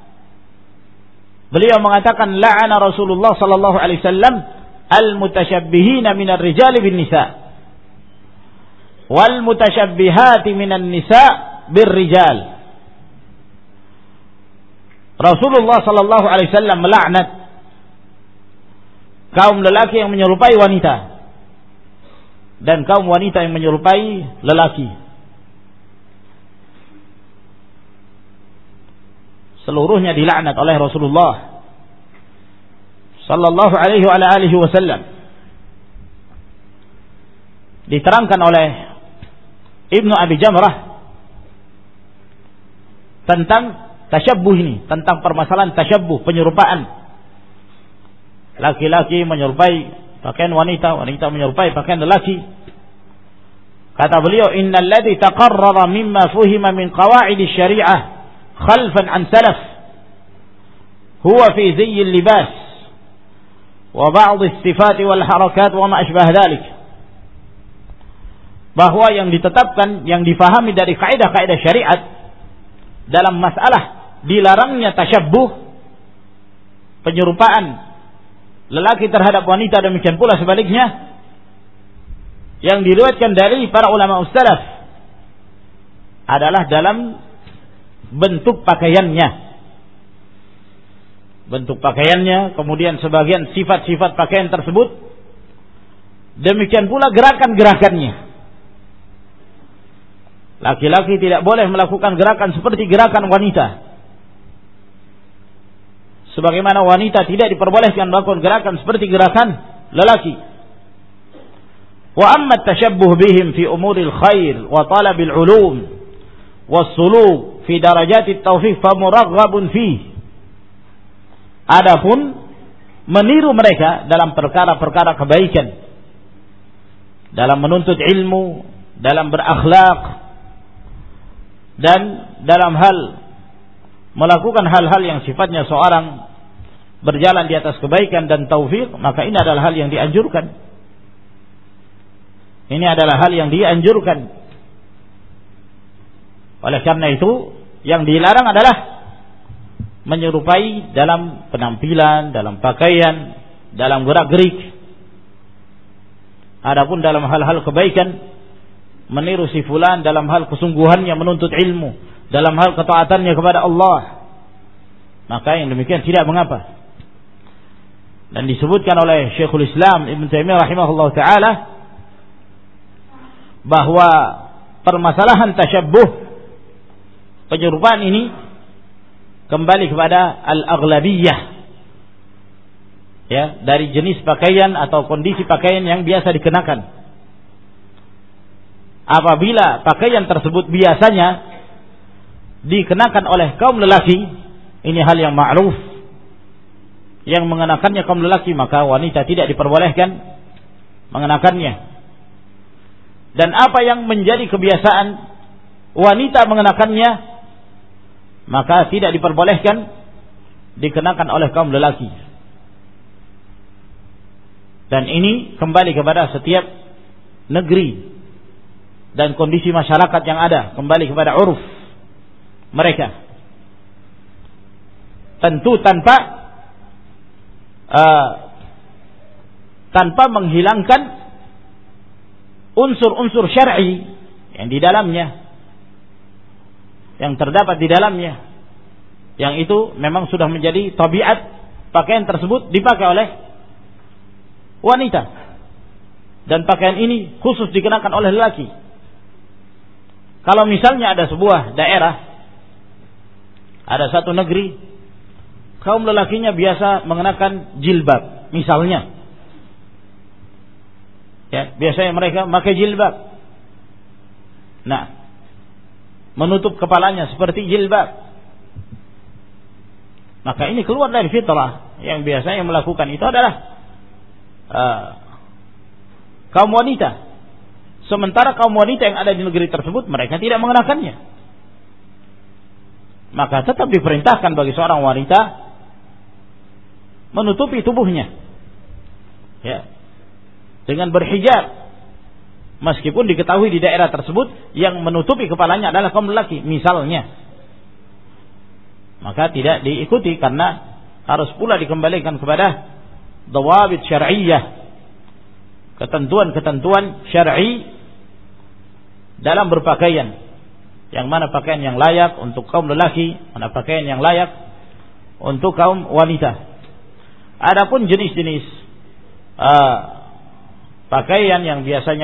A: beliau mengatakan, la'ana Rasulullah sallallahu alaihi wasallam al-mutasyabbihina minar rijali bin nisa wal mutasyabbihati minan nisa bir rijal. Rasulullah sallallahu alaihi wasallam melaknat kaum lelaki yang menyerupai wanita dan kaum wanita yang menyerupai lelaki. Seluruhnya dilaknat oleh Rasulullah sallallahu alaihi wa alihi wasallam. Diterangkan oleh Ibnu Abi Jamrah tentang tasyabbuh ini, tentang permasalahan tasyabbuh, penyerupaan. Laki-laki menyerupai pakaian wanita, wanita menyerupai pakaian lelaki. Kata beliau, innal ladzi taqarrara mimma fuhima min qawaid asy-syari'ah khalfan an salaf huwa fi ziyy al-libas wa ba'd as-sifat wal harakat wa ma ashbah dhalik. Bahwa yang ditetapkan, yang difahami dari kaidah-kaidah syariat dalam masalah dilarangnya tasyabbuh, penyerupaan lelaki terhadap wanita, demikian pula sebaliknya, yang diriwayatkan dari para ulama salaf adalah dalam bentuk pakaiannya. Bentuk pakaiannya, kemudian sebagian sifat-sifat pakaian tersebut, demikian pula gerakan-gerakannya. Laki-laki tidak boleh melakukan gerakan seperti gerakan wanita, sebagaimana wanita tidak diperbolehkan melakukan gerakan seperti gerakan lelaki. Wa amma at-tashabbuh bihim fi umuril khair wa talabil ulum was-suluk fi darajati at-tawfiq fa muraghabun fihi. Adapun meniru mereka dalam perkara-perkara kebaikan, dalam menuntut ilmu, dalam berakhlak, dan dalam hal melakukan hal-hal yang sifatnya seorang berjalan di atas kebaikan dan taufik, maka ini adalah hal yang dianjurkan. Ini adalah hal yang dianjurkan. Oleh karena itu, yang dilarang adalah menyerupai dalam penampilan, dalam pakaian, dalam gerak-gerik. Adapun dalam hal-hal kebaikan, meniru si fulan dalam hal kesungguhannya menuntut ilmu, dalam hal ketaatannya kepada Allah, maka yang demikian tidak mengapa. Dan disebutkan oleh Syekhul Islam Ibn Taimiyah rahimahullah ta'ala bahwa permasalahan tasyabbuh, penyerupaan ini kembali kepada al-aghlabiyah, ya, dari jenis pakaian atau kondisi pakaian yang biasa dikenakan. Apabila pakaian tersebut biasanya dikenakan oleh kaum lelaki, ini hal yang ma'ruf, yang mengenakannya kaum lelaki, maka wanita tidak diperbolehkan mengenakannya. Dan apa yang menjadi kebiasaan wanita mengenakannya, maka tidak diperbolehkan dikenakan oleh kaum lelaki. Dan ini kembali kepada setiap negeri dan kondisi masyarakat yang ada, kembali kepada uruf mereka. Tentu tanpa menghilangkan unsur-unsur syar'i yang di dalamnya, yang terdapat di dalamnya, yang itu memang sudah menjadi tabiat pakaian tersebut dipakai oleh wanita, dan pakaian ini khusus dikenakan oleh lelaki. Kalau misalnya ada sebuah daerah, ada satu negeri, kaum lelakinya biasa mengenakan jilbab misalnya, ya, biasanya mereka pakai jilbab, nah, menutup kepalanya seperti jilbab, maka ini keluar dari fitrah. Yang biasanya melakukan itu adalah kaum wanita. Sementara kaum wanita yang ada di negeri tersebut mereka tidak mengenakannya. Maka tetap diperintahkan bagi seorang wanita menutupi tubuhnya, ya, dengan berhijab, meskipun diketahui di daerah tersebut yang menutupi kepalanya adalah kaum lelaki misalnya, maka tidak diikuti, karena harus pula dikembalikan kepada dawabit syar'iyyah, ketentuan-ketentuan syar'i dalam berpakaian, yang mana pakaian yang layak untuk kaum lelaki, mana pakaian yang layak untuk kaum wanita. Adapun jenis-jenis pakaian yang biasanya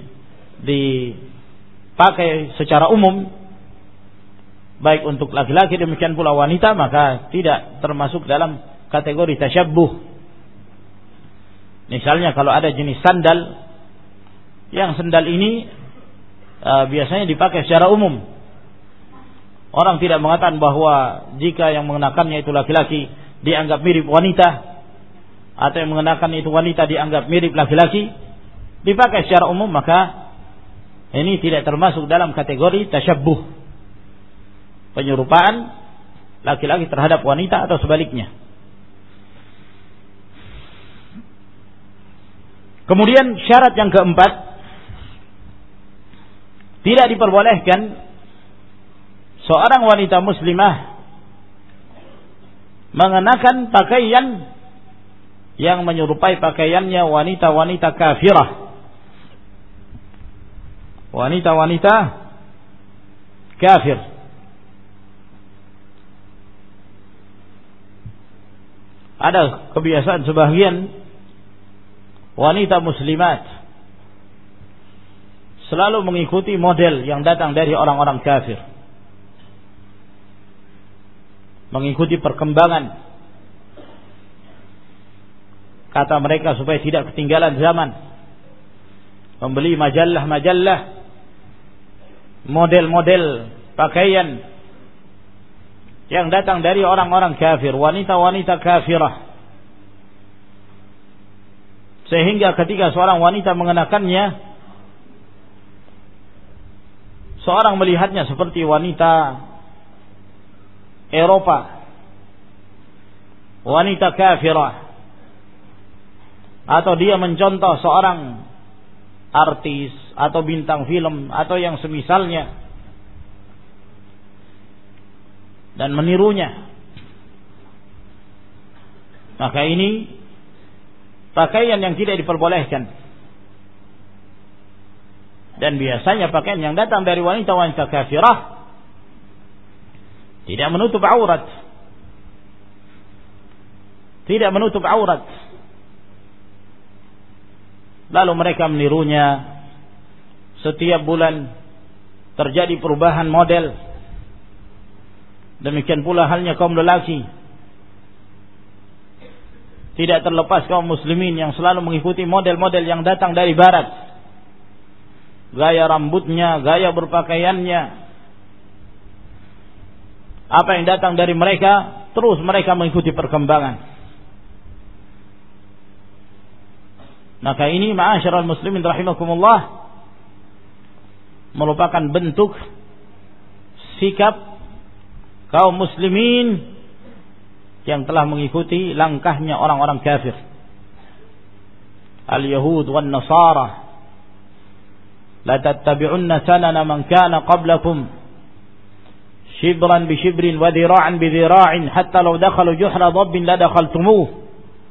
A: dipakai secara umum, baik untuk laki-laki demikian pula wanita, maka tidak termasuk dalam kategori tasyabbuh. Misalnya kalau ada jenis sandal, yang sandal ini biasanya dipakai secara umum. Orang tidak mengatakan bahwa jika yang mengenakannya itu laki-laki dianggap mirip wanita, atau yang mengenakan itu wanita dianggap mirip laki-laki, dipakai secara umum, maka ini tidak termasuk dalam kategori tasyabbuh, penyerupaan laki-laki terhadap wanita atau sebaliknya. Kemudian syarat yang keempat, tidak diperbolehkan seorang wanita muslimah mengenakan pakaian yang menyerupai pakaiannya wanita-wanita kafirah, wanita-wanita kafir. Ada kebiasaan sebagian wanita muslimat selalu mengikuti model yang datang dari orang-orang kafir, mengikuti perkembangan, kata mereka, supaya tidak ketinggalan zaman, membeli majalah-majalah model-model pakaian yang datang dari orang-orang kafir, wanita-wanita kafirah, sehingga ketika seorang wanita mengenakannya, seorang melihatnya seperti wanita Eropa, wanita kafirah, atau dia mencontoh seorang artis atau bintang film atau yang semisalnya dan menirunya. Maka ini pakaian yang tidak diperbolehkan. Dan biasanya pakaian yang datang dari wanita-wanita kafirah tidak menutup aurat, tidak menutup aurat. Lalu mereka menirunya. Setiap bulan terjadi perubahan model. Demikian pula halnya kaum lelaki. Tidak terlepas kaum muslimin yang selalu mengikuti model-model yang datang dari barat. Gaya rambutnya, gaya berpakaiannya, apa yang datang dari mereka, terus mereka mengikuti perkembangan. Maka ini ma'asyiral muslimin rahimakumullah, merupakan bentuk sikap kaum muslimin yang telah mengikuti langkahnya orang-orang kafir, al-Yahud wan Nasara, la tattabi'unna sanana man kana qablakum shibran bi shibrin wa dhira'an bi dhira'in hatta law dakhalu juhra dhabbin la dakhaltumuh.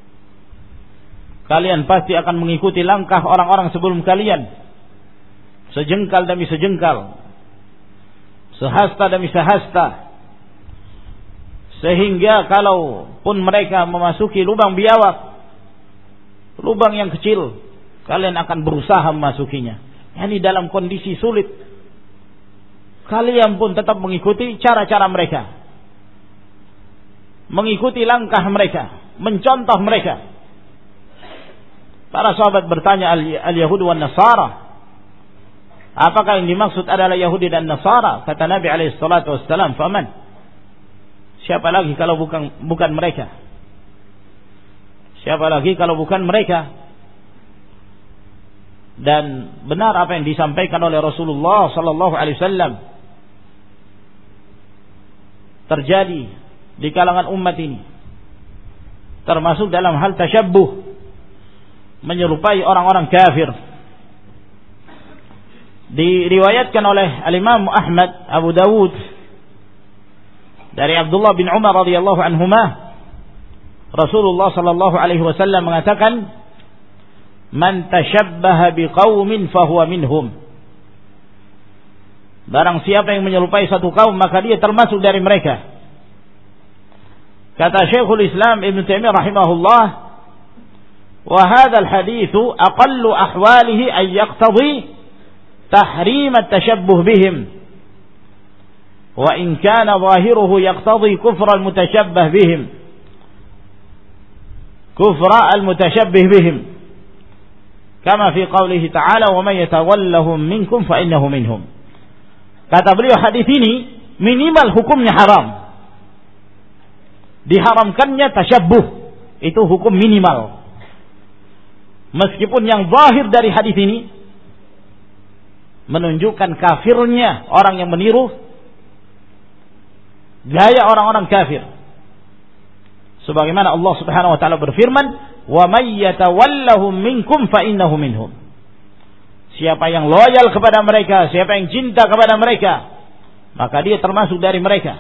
A: Kalian pasti akan mengikuti langkah orang-orang sebelum kalian, sejengkal demi sejengkal, sehasta demi sehasta, sehingga kalaupun mereka memasuki lubang biawak, lubang yang kecil, kalian akan berusaha memasukinya. Yani dalam kondisi sulit, kalian pun tetap mengikuti cara-cara mereka, mengikuti langkah mereka, mencontoh mereka. Para sahabat bertanya, al-Yahud wan Nasara, apakah yang dimaksud adalah Yahudi dan Nasara? Kata Nabi alaihi salatu wassalam, faman? Siapa lagi kalau bukan mereka? Siapa lagi kalau bukan mereka? Dan benar apa yang disampaikan oleh Rasulullah sallallahu alaihi wasallam terjadi di kalangan umat ini, termasuk dalam hal tasyabbuh, menyerupai orang-orang kafir. Diriwayatkan oleh al-Imam Ahmad, Abu Dawud dari Abdullah bin Umar radhiyallahu anhuma, Rasulullah sallallahu alaihi wasallam mengatakan, "Man tashabbaha biqaumin fahuwa minhum." Barang siapa yang menyerupai satu kaum, maka dia termasuk dari mereka. Kata Syekhul Islam Ibn Taimiyah rahimahullah, "Wa hadzal haditsu aqallu ahwalihi ay yaqtadi tahrim at-tashabbuh bihim. Wa in kana zahiruhu yaqtadi kufra al-mutashabbih bihim." Kufra al-mutashabbih bihim. Kama fi qawlihi ta'ala, "Wa man yatawallahum minkum fa innahu minhum." Kata beliau, hadis ini minimal hukumnya haram. Diharamkannya tasyabbuh, itu hukum minimal. Meskipun yang zahir dari hadis ini menunjukkan kafirnya orang yang meniru gaya orang-orang kafir. Sebagaimana Allah Subhanahu wa taala berfirman, "Wa may yatawallahum minkum fa innahu minhum." Siapa yang loyal kepada mereka, siapa yang cinta kepada mereka, maka dia termasuk dari mereka.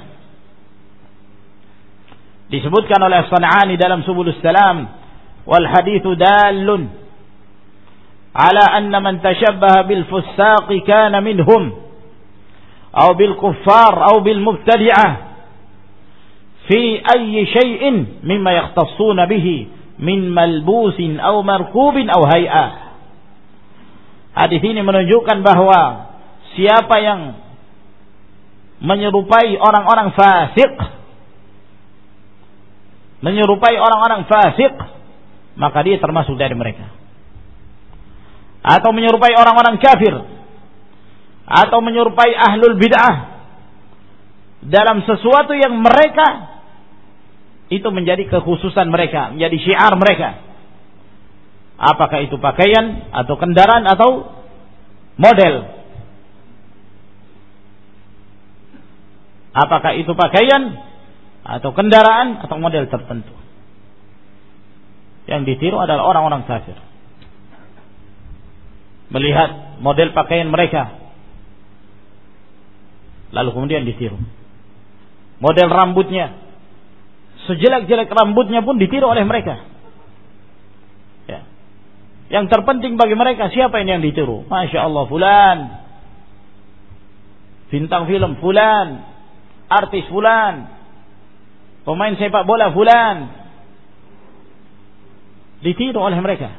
A: Disebutkan oleh As-San'ani dalam Subulus Salam, "Wal haditsu dallun ala anna man tashabbaha bil fussaqi kana minhum aw bil kuffar aw bil mubtadi'ah fi ayyi shay'in mimma yakhtassuna bihi min malbusin aw markubin aw hay'ah." Hadis ini menunjukkan bahwa siapa yang menyerupai orang-orang fasik, maka dia termasuk dari mereka. Atau menyerupai orang-orang kafir, atau menyerupai ahlul bid'ah dalam sesuatu yang mereka itu menjadi kekhususan mereka, menjadi syiar mereka. Apakah itu pakaian atau kendaraan atau model? Apakah itu pakaian atau kendaraan atau model tertentu? Yang ditiru adalah orang-orang kafir. Melihat model pakaian mereka, lalu kemudian ditiru. Model rambutnya, sejelek-jelek rambutnya pun ditiru oleh mereka. Ya. Yang terpenting bagi mereka, siapa ini yang ditiru? Masya Allah, fulan, bintang film fulan, artis fulan, pemain sepak bola fulan, ditiru oleh mereka.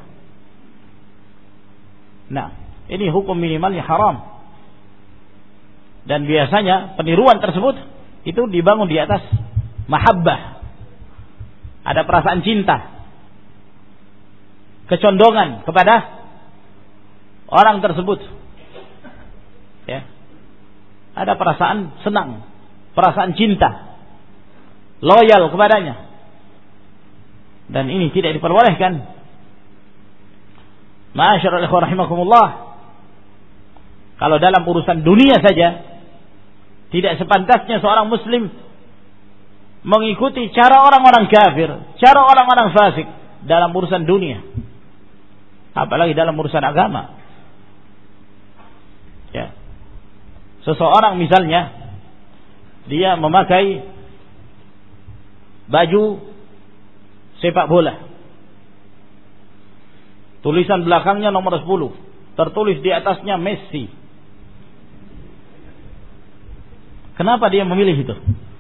A: Nah, ini hukum minimalnya haram. Dan biasanya peniruan tersebut itu dibangun di atas mahabbah. Ada perasaan cinta, kecondongan kepada orang tersebut. Ya. Ada perasaan senang, perasaan cinta, loyal kepadanya. Dan ini tidak diperbolehkan. Ma'asyiral ikhwan rahimakumullah, kalau dalam urusan dunia saja tidak sepantasnya seorang muslim mengikuti cara orang-orang kafir, cara orang-orang fasik dalam urusan dunia, apalagi dalam urusan agama. seseorang misalnya dia memakai baju sepak bola, tulisan belakangnya nomor 10, tertulis di atasnya Messi. Kenapa dia memilih itu?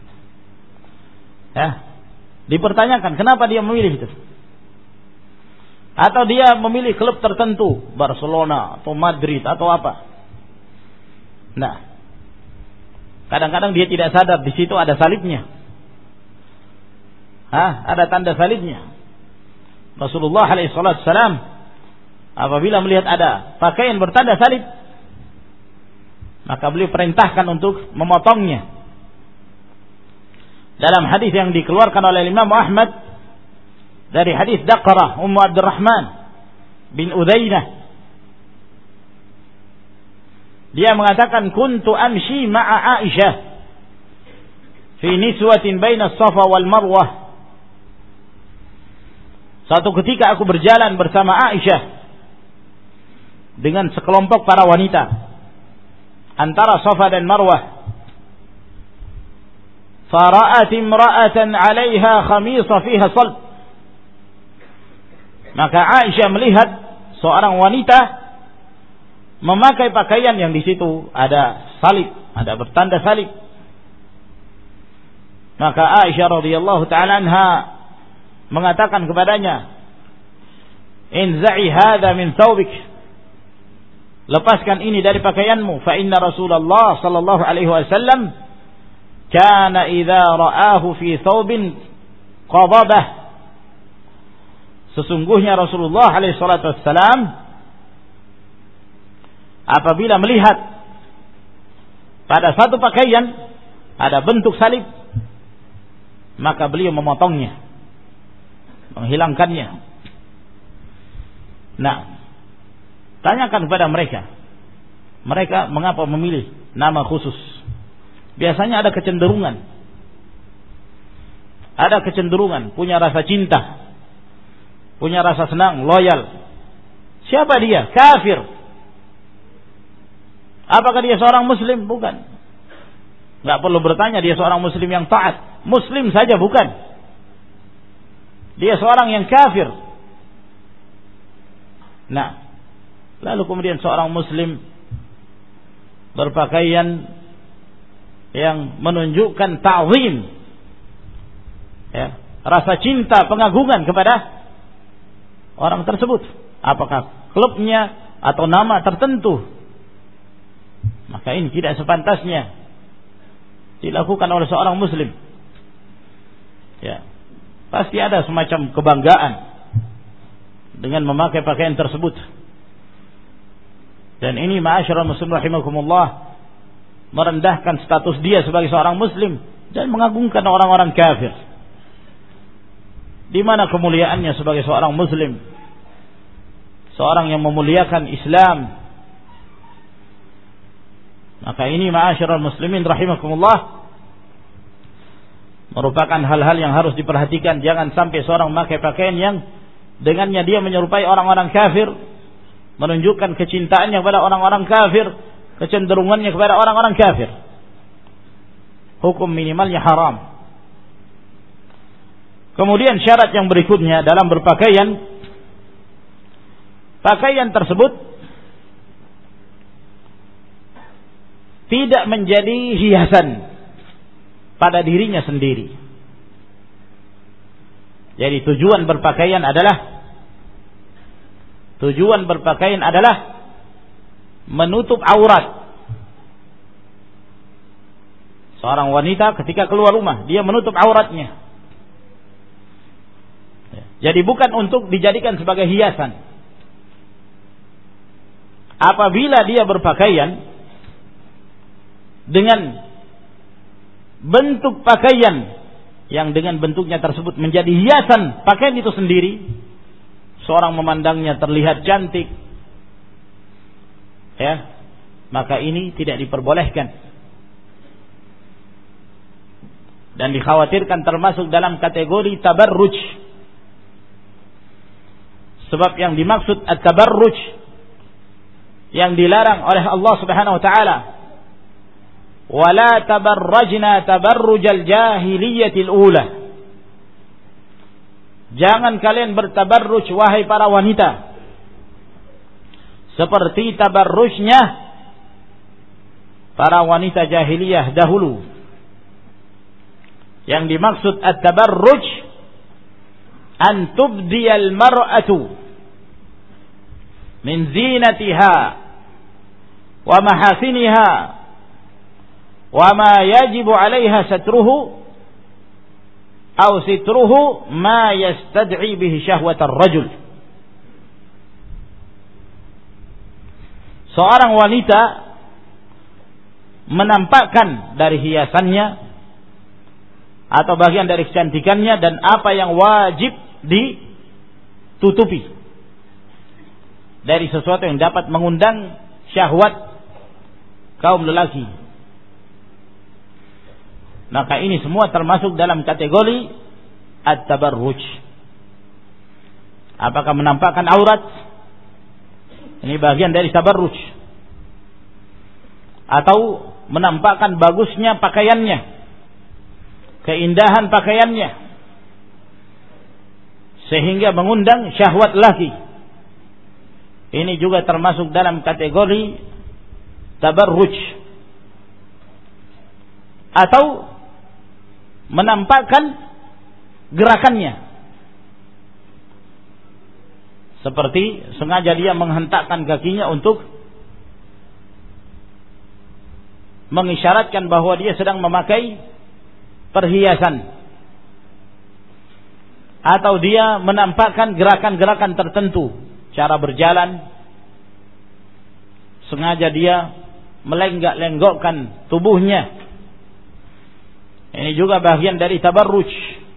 A: Ya, dipertanyakan kenapa dia memilih itu. Atau dia memilih klub tertentu, Barcelona atau Madrid atau apa. Nah, kadang-kadang dia tidak sadar di situ ada salibnya. Ada tanda salibnya. Rasulullah SAW apabila melihat ada pakaian bertanda salib, maka beliau perintahkan untuk memotongnya. Dalam hadis yang dikeluarkan oleh Imam Ahmad dari hadis Daqrah Ummu Abdurrahman bin Udzainah, dia mengatakan kuntu amshi ma'a Aisyah fi niswatin baina Safa wal Marwah. Suatu ketika aku berjalan bersama Aisyah dengan sekelompok para wanita antara Safa dan Marwah. Fara'at imra'atan 'alaiha khamisah fiha salb. Maka Aisyah melihat seorang wanita memakai pakaian yang di situ ada salib, ada bertanda salib. Maka Aisyah radhiyallahu taala anha mengatakan kepadanya, "Inza'i hadza min thawbik." Lepaskan ini dari pakaianmu, fa inna Rasulullah sallallahu alaihi wasallam kana idza ra'ahu fi thawbin qababah. Sesungguhnya Rasulullah alaihi salatu wassalam apabila melihat pada satu pakaian ada bentuk salib, maka beliau memotongnya, menghilangkannya. Nah, tanyakan kepada mereka mengapa memilih nama khusus. Biasanya ada kecenderungan, punya rasa cinta, punya rasa senang, loyal. Siapa dia? Kafir. Apakah dia seorang muslim? Bukan. Enggak perlu bertanya dia seorang muslim yang taat. Muslim saja bukan. Dia seorang yang kafir. Nah, lalu kemudian seorang muslim berpakaian yang menunjukkan ta'zim, ya, rasa cinta, pengagungan kepada orang tersebut, apakah klubnya atau nama tertentu, maka ini tidak sepantasnya dilakukan oleh seorang muslim. Ya, pasti ada semacam kebanggaan dengan memakai pakaian tersebut. Dan ini ma'asyiral muslimin rahimakumullah merendahkan status dia sebagai seorang muslim dan mengagungkan orang-orang kafir. Di mana kemuliaannya sebagai seorang muslim, seorang yang memuliakan Islam. Maka ini ma'asyiral muslimin rahimakumullah merupakan hal-hal yang harus diperhatikan. Jangan sampai seorang memakai pakaian yang dengannya dia menyerupai orang-orang kafir, menunjukkan kecintaannya kepada orang-orang kafir, kecenderungannya kepada orang-orang kafir. Hukum minimalnya haram. Kemudian syarat yang berikutnya dalam berpakaian, pakaian tersebut tidak menjadi hiasan pada dirinya sendiri. Jadi tujuan berpakaian adalah menutup aurat. Seorang wanita ketika keluar rumah, dia menutup auratnya. Jadi bukan untuk dijadikan sebagai hiasan. Apabila dia berpakaian dengan bentuk pakaian yang dengan bentuknya tersebut menjadi hiasan pakaian itu sendiri, seorang memandangnya terlihat cantik, ya, maka ini tidak diperbolehkan dan dikhawatirkan termasuk dalam kategori tabarruj. Sebab yang dimaksud at-tabarruj yang dilarang oleh Allah Subhanahu wa taala wala tabarrajna tabarrujal jahiliyatil ula. Jangan kalian bertabarruj wahai para wanita seperti tabarrujnya para wanita jahiliyah dahulu. Yang dimaksud at-tabarruj an tubdiyal mar'atu min zinatiha wa mahasiniha wa ma yajibu 'alaiha satruhu aw sitruhu ma yastad'i bihi syahwatar rajul. Seorang wanita menampakkan dari hiasannya atau bagian dari kecantikannya dan apa yang wajib ditutupi dari sesuatu yang dapat mengundang syahwat kaum lelaki. Maka ini semua termasuk dalam kategori at-tabarruj. Apakah menampakkan aurat? Ini bagian dari tabarruj. Atau menampakkan bagusnya pakaiannya, keindahan pakaiannya, sehingga mengundang syahwat laki. Ini juga termasuk dalam kategori tabarruj. Atau menampakkan gerakannya, seperti sengaja dia menghentakkan kakinya untuk mengisyaratkan bahwa dia sedang memakai perhiasan, atau dia menampakkan gerakan-gerakan tertentu, cara berjalan, sengaja dia melenggak-lenggokkan tubuhnya. Ini juga bagian dari tabarruj.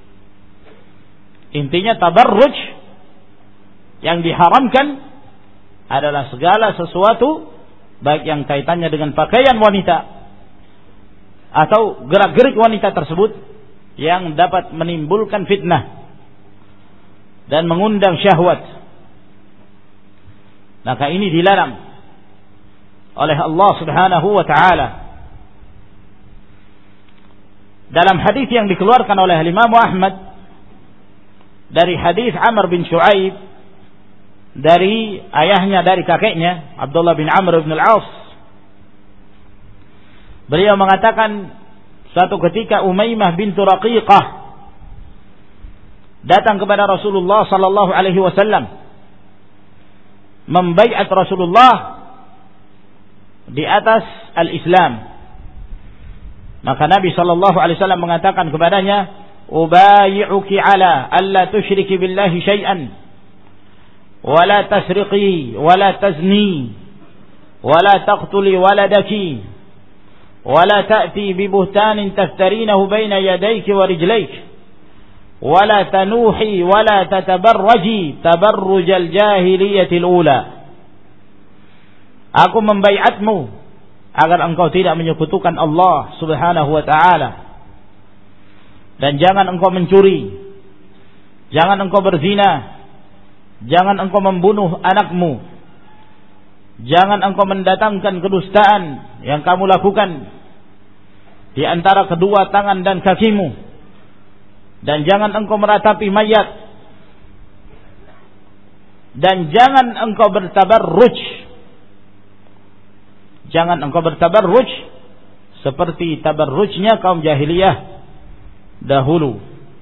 A: Intinya tabarruj yang diharamkan adalah segala sesuatu baik yang kaitannya dengan pakaian wanita atau gerak-gerik wanita tersebut yang dapat menimbulkan fitnah dan mengundang syahwat. Maka ini dilarang oleh Allah Subhanahu wa taala. Dalam hadis yang dikeluarkan oleh Imam Ahmad dari hadis Amr bin Shu'aib dari ayahnya, dari kakeknya Abdullah bin Amr bin al-As, beliau mengatakan suatu ketika Umaymah bintu Raqiqah datang kepada Rasulullah sallallahu alaihi wasallam, membaiat Rasulullah di atas al-Islam. Maka Nabi sallallahu alaihi wasallam mengatakan kepadanya, "Ubayyi'uki ala alla tusyriki billahi syai'an wa la tasriqi wa la tazni wa la taqtuli waladaki wa la ta'ti bi buhtanin taftarinahu baina yadayki wa rijlayki wa la tanuhi wa la tatabarraji tabarrujal jahiliyatil ula." Aku membaiatmu agar engkau tidak menyekutukan Allah Subhanahu wa taala, dan jangan engkau mencuri, jangan engkau berzina, jangan engkau membunuh anakmu, jangan engkau mendatangkan kedustaan yang kamu lakukan di antara kedua tangan dan kakimu, dan jangan engkau meratapi mayat, dan jangan engkau bertabarruj. Jangan engkau bertabarruj seperti tabarrujnya kaum jahiliyah dahulu.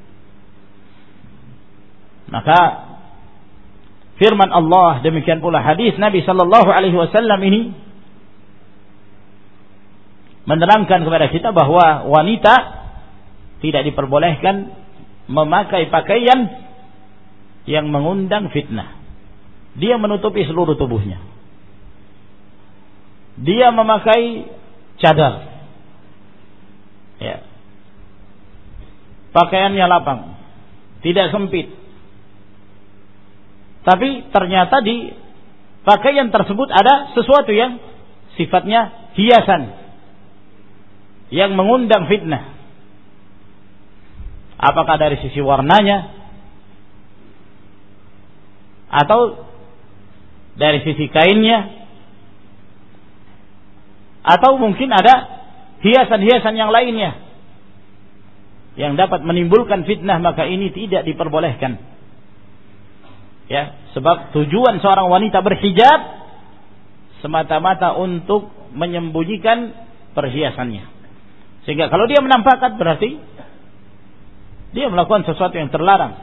A: Maka firman Allah, demikian pula hadis Nabi sallallahu alaihi wasallam ini menerangkan kepada kita bahwa wanita tidak diperbolehkan memakai pakaian yang mengundang fitnah. Dia menutupi seluruh tubuhnya. Dia memakai cadar, ya, pakaiannya lapang, tidak sempit. Tapi ternyata di pakaian tersebut ada sesuatu yang sifatnya hiasan, yang mengundang fitnah. Apakah dari sisi warnanya, atau dari sisi kainnya, atau mungkin ada hiasan-hiasan yang lainnya yang dapat menimbulkan fitnah, maka ini tidak diperbolehkan. Ya, sebab tujuan seorang wanita berhijab semata-mata untuk menyembunyikan perhiasannya. Sehingga kalau dia menampakkan berarti dia melakukan sesuatu yang terlarang.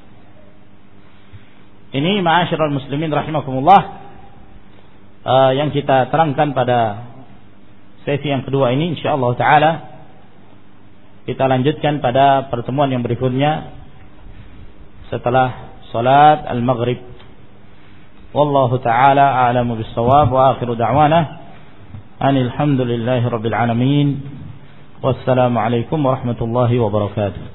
A: Ini ma'asyiral muslimin rahimakumullah, yang kita terangkan pada sesi yang kedua ini. Insyaallah taala kita lanjutkan pada pertemuan yang berikutnya setelah salat al-maghrib. Wallahu taala a'lamu bis-shawab wa akhiru da'wana anil hamdulillahi rabbil alamin. Wassalamu alaikum warahmatullahi wabarakatuh.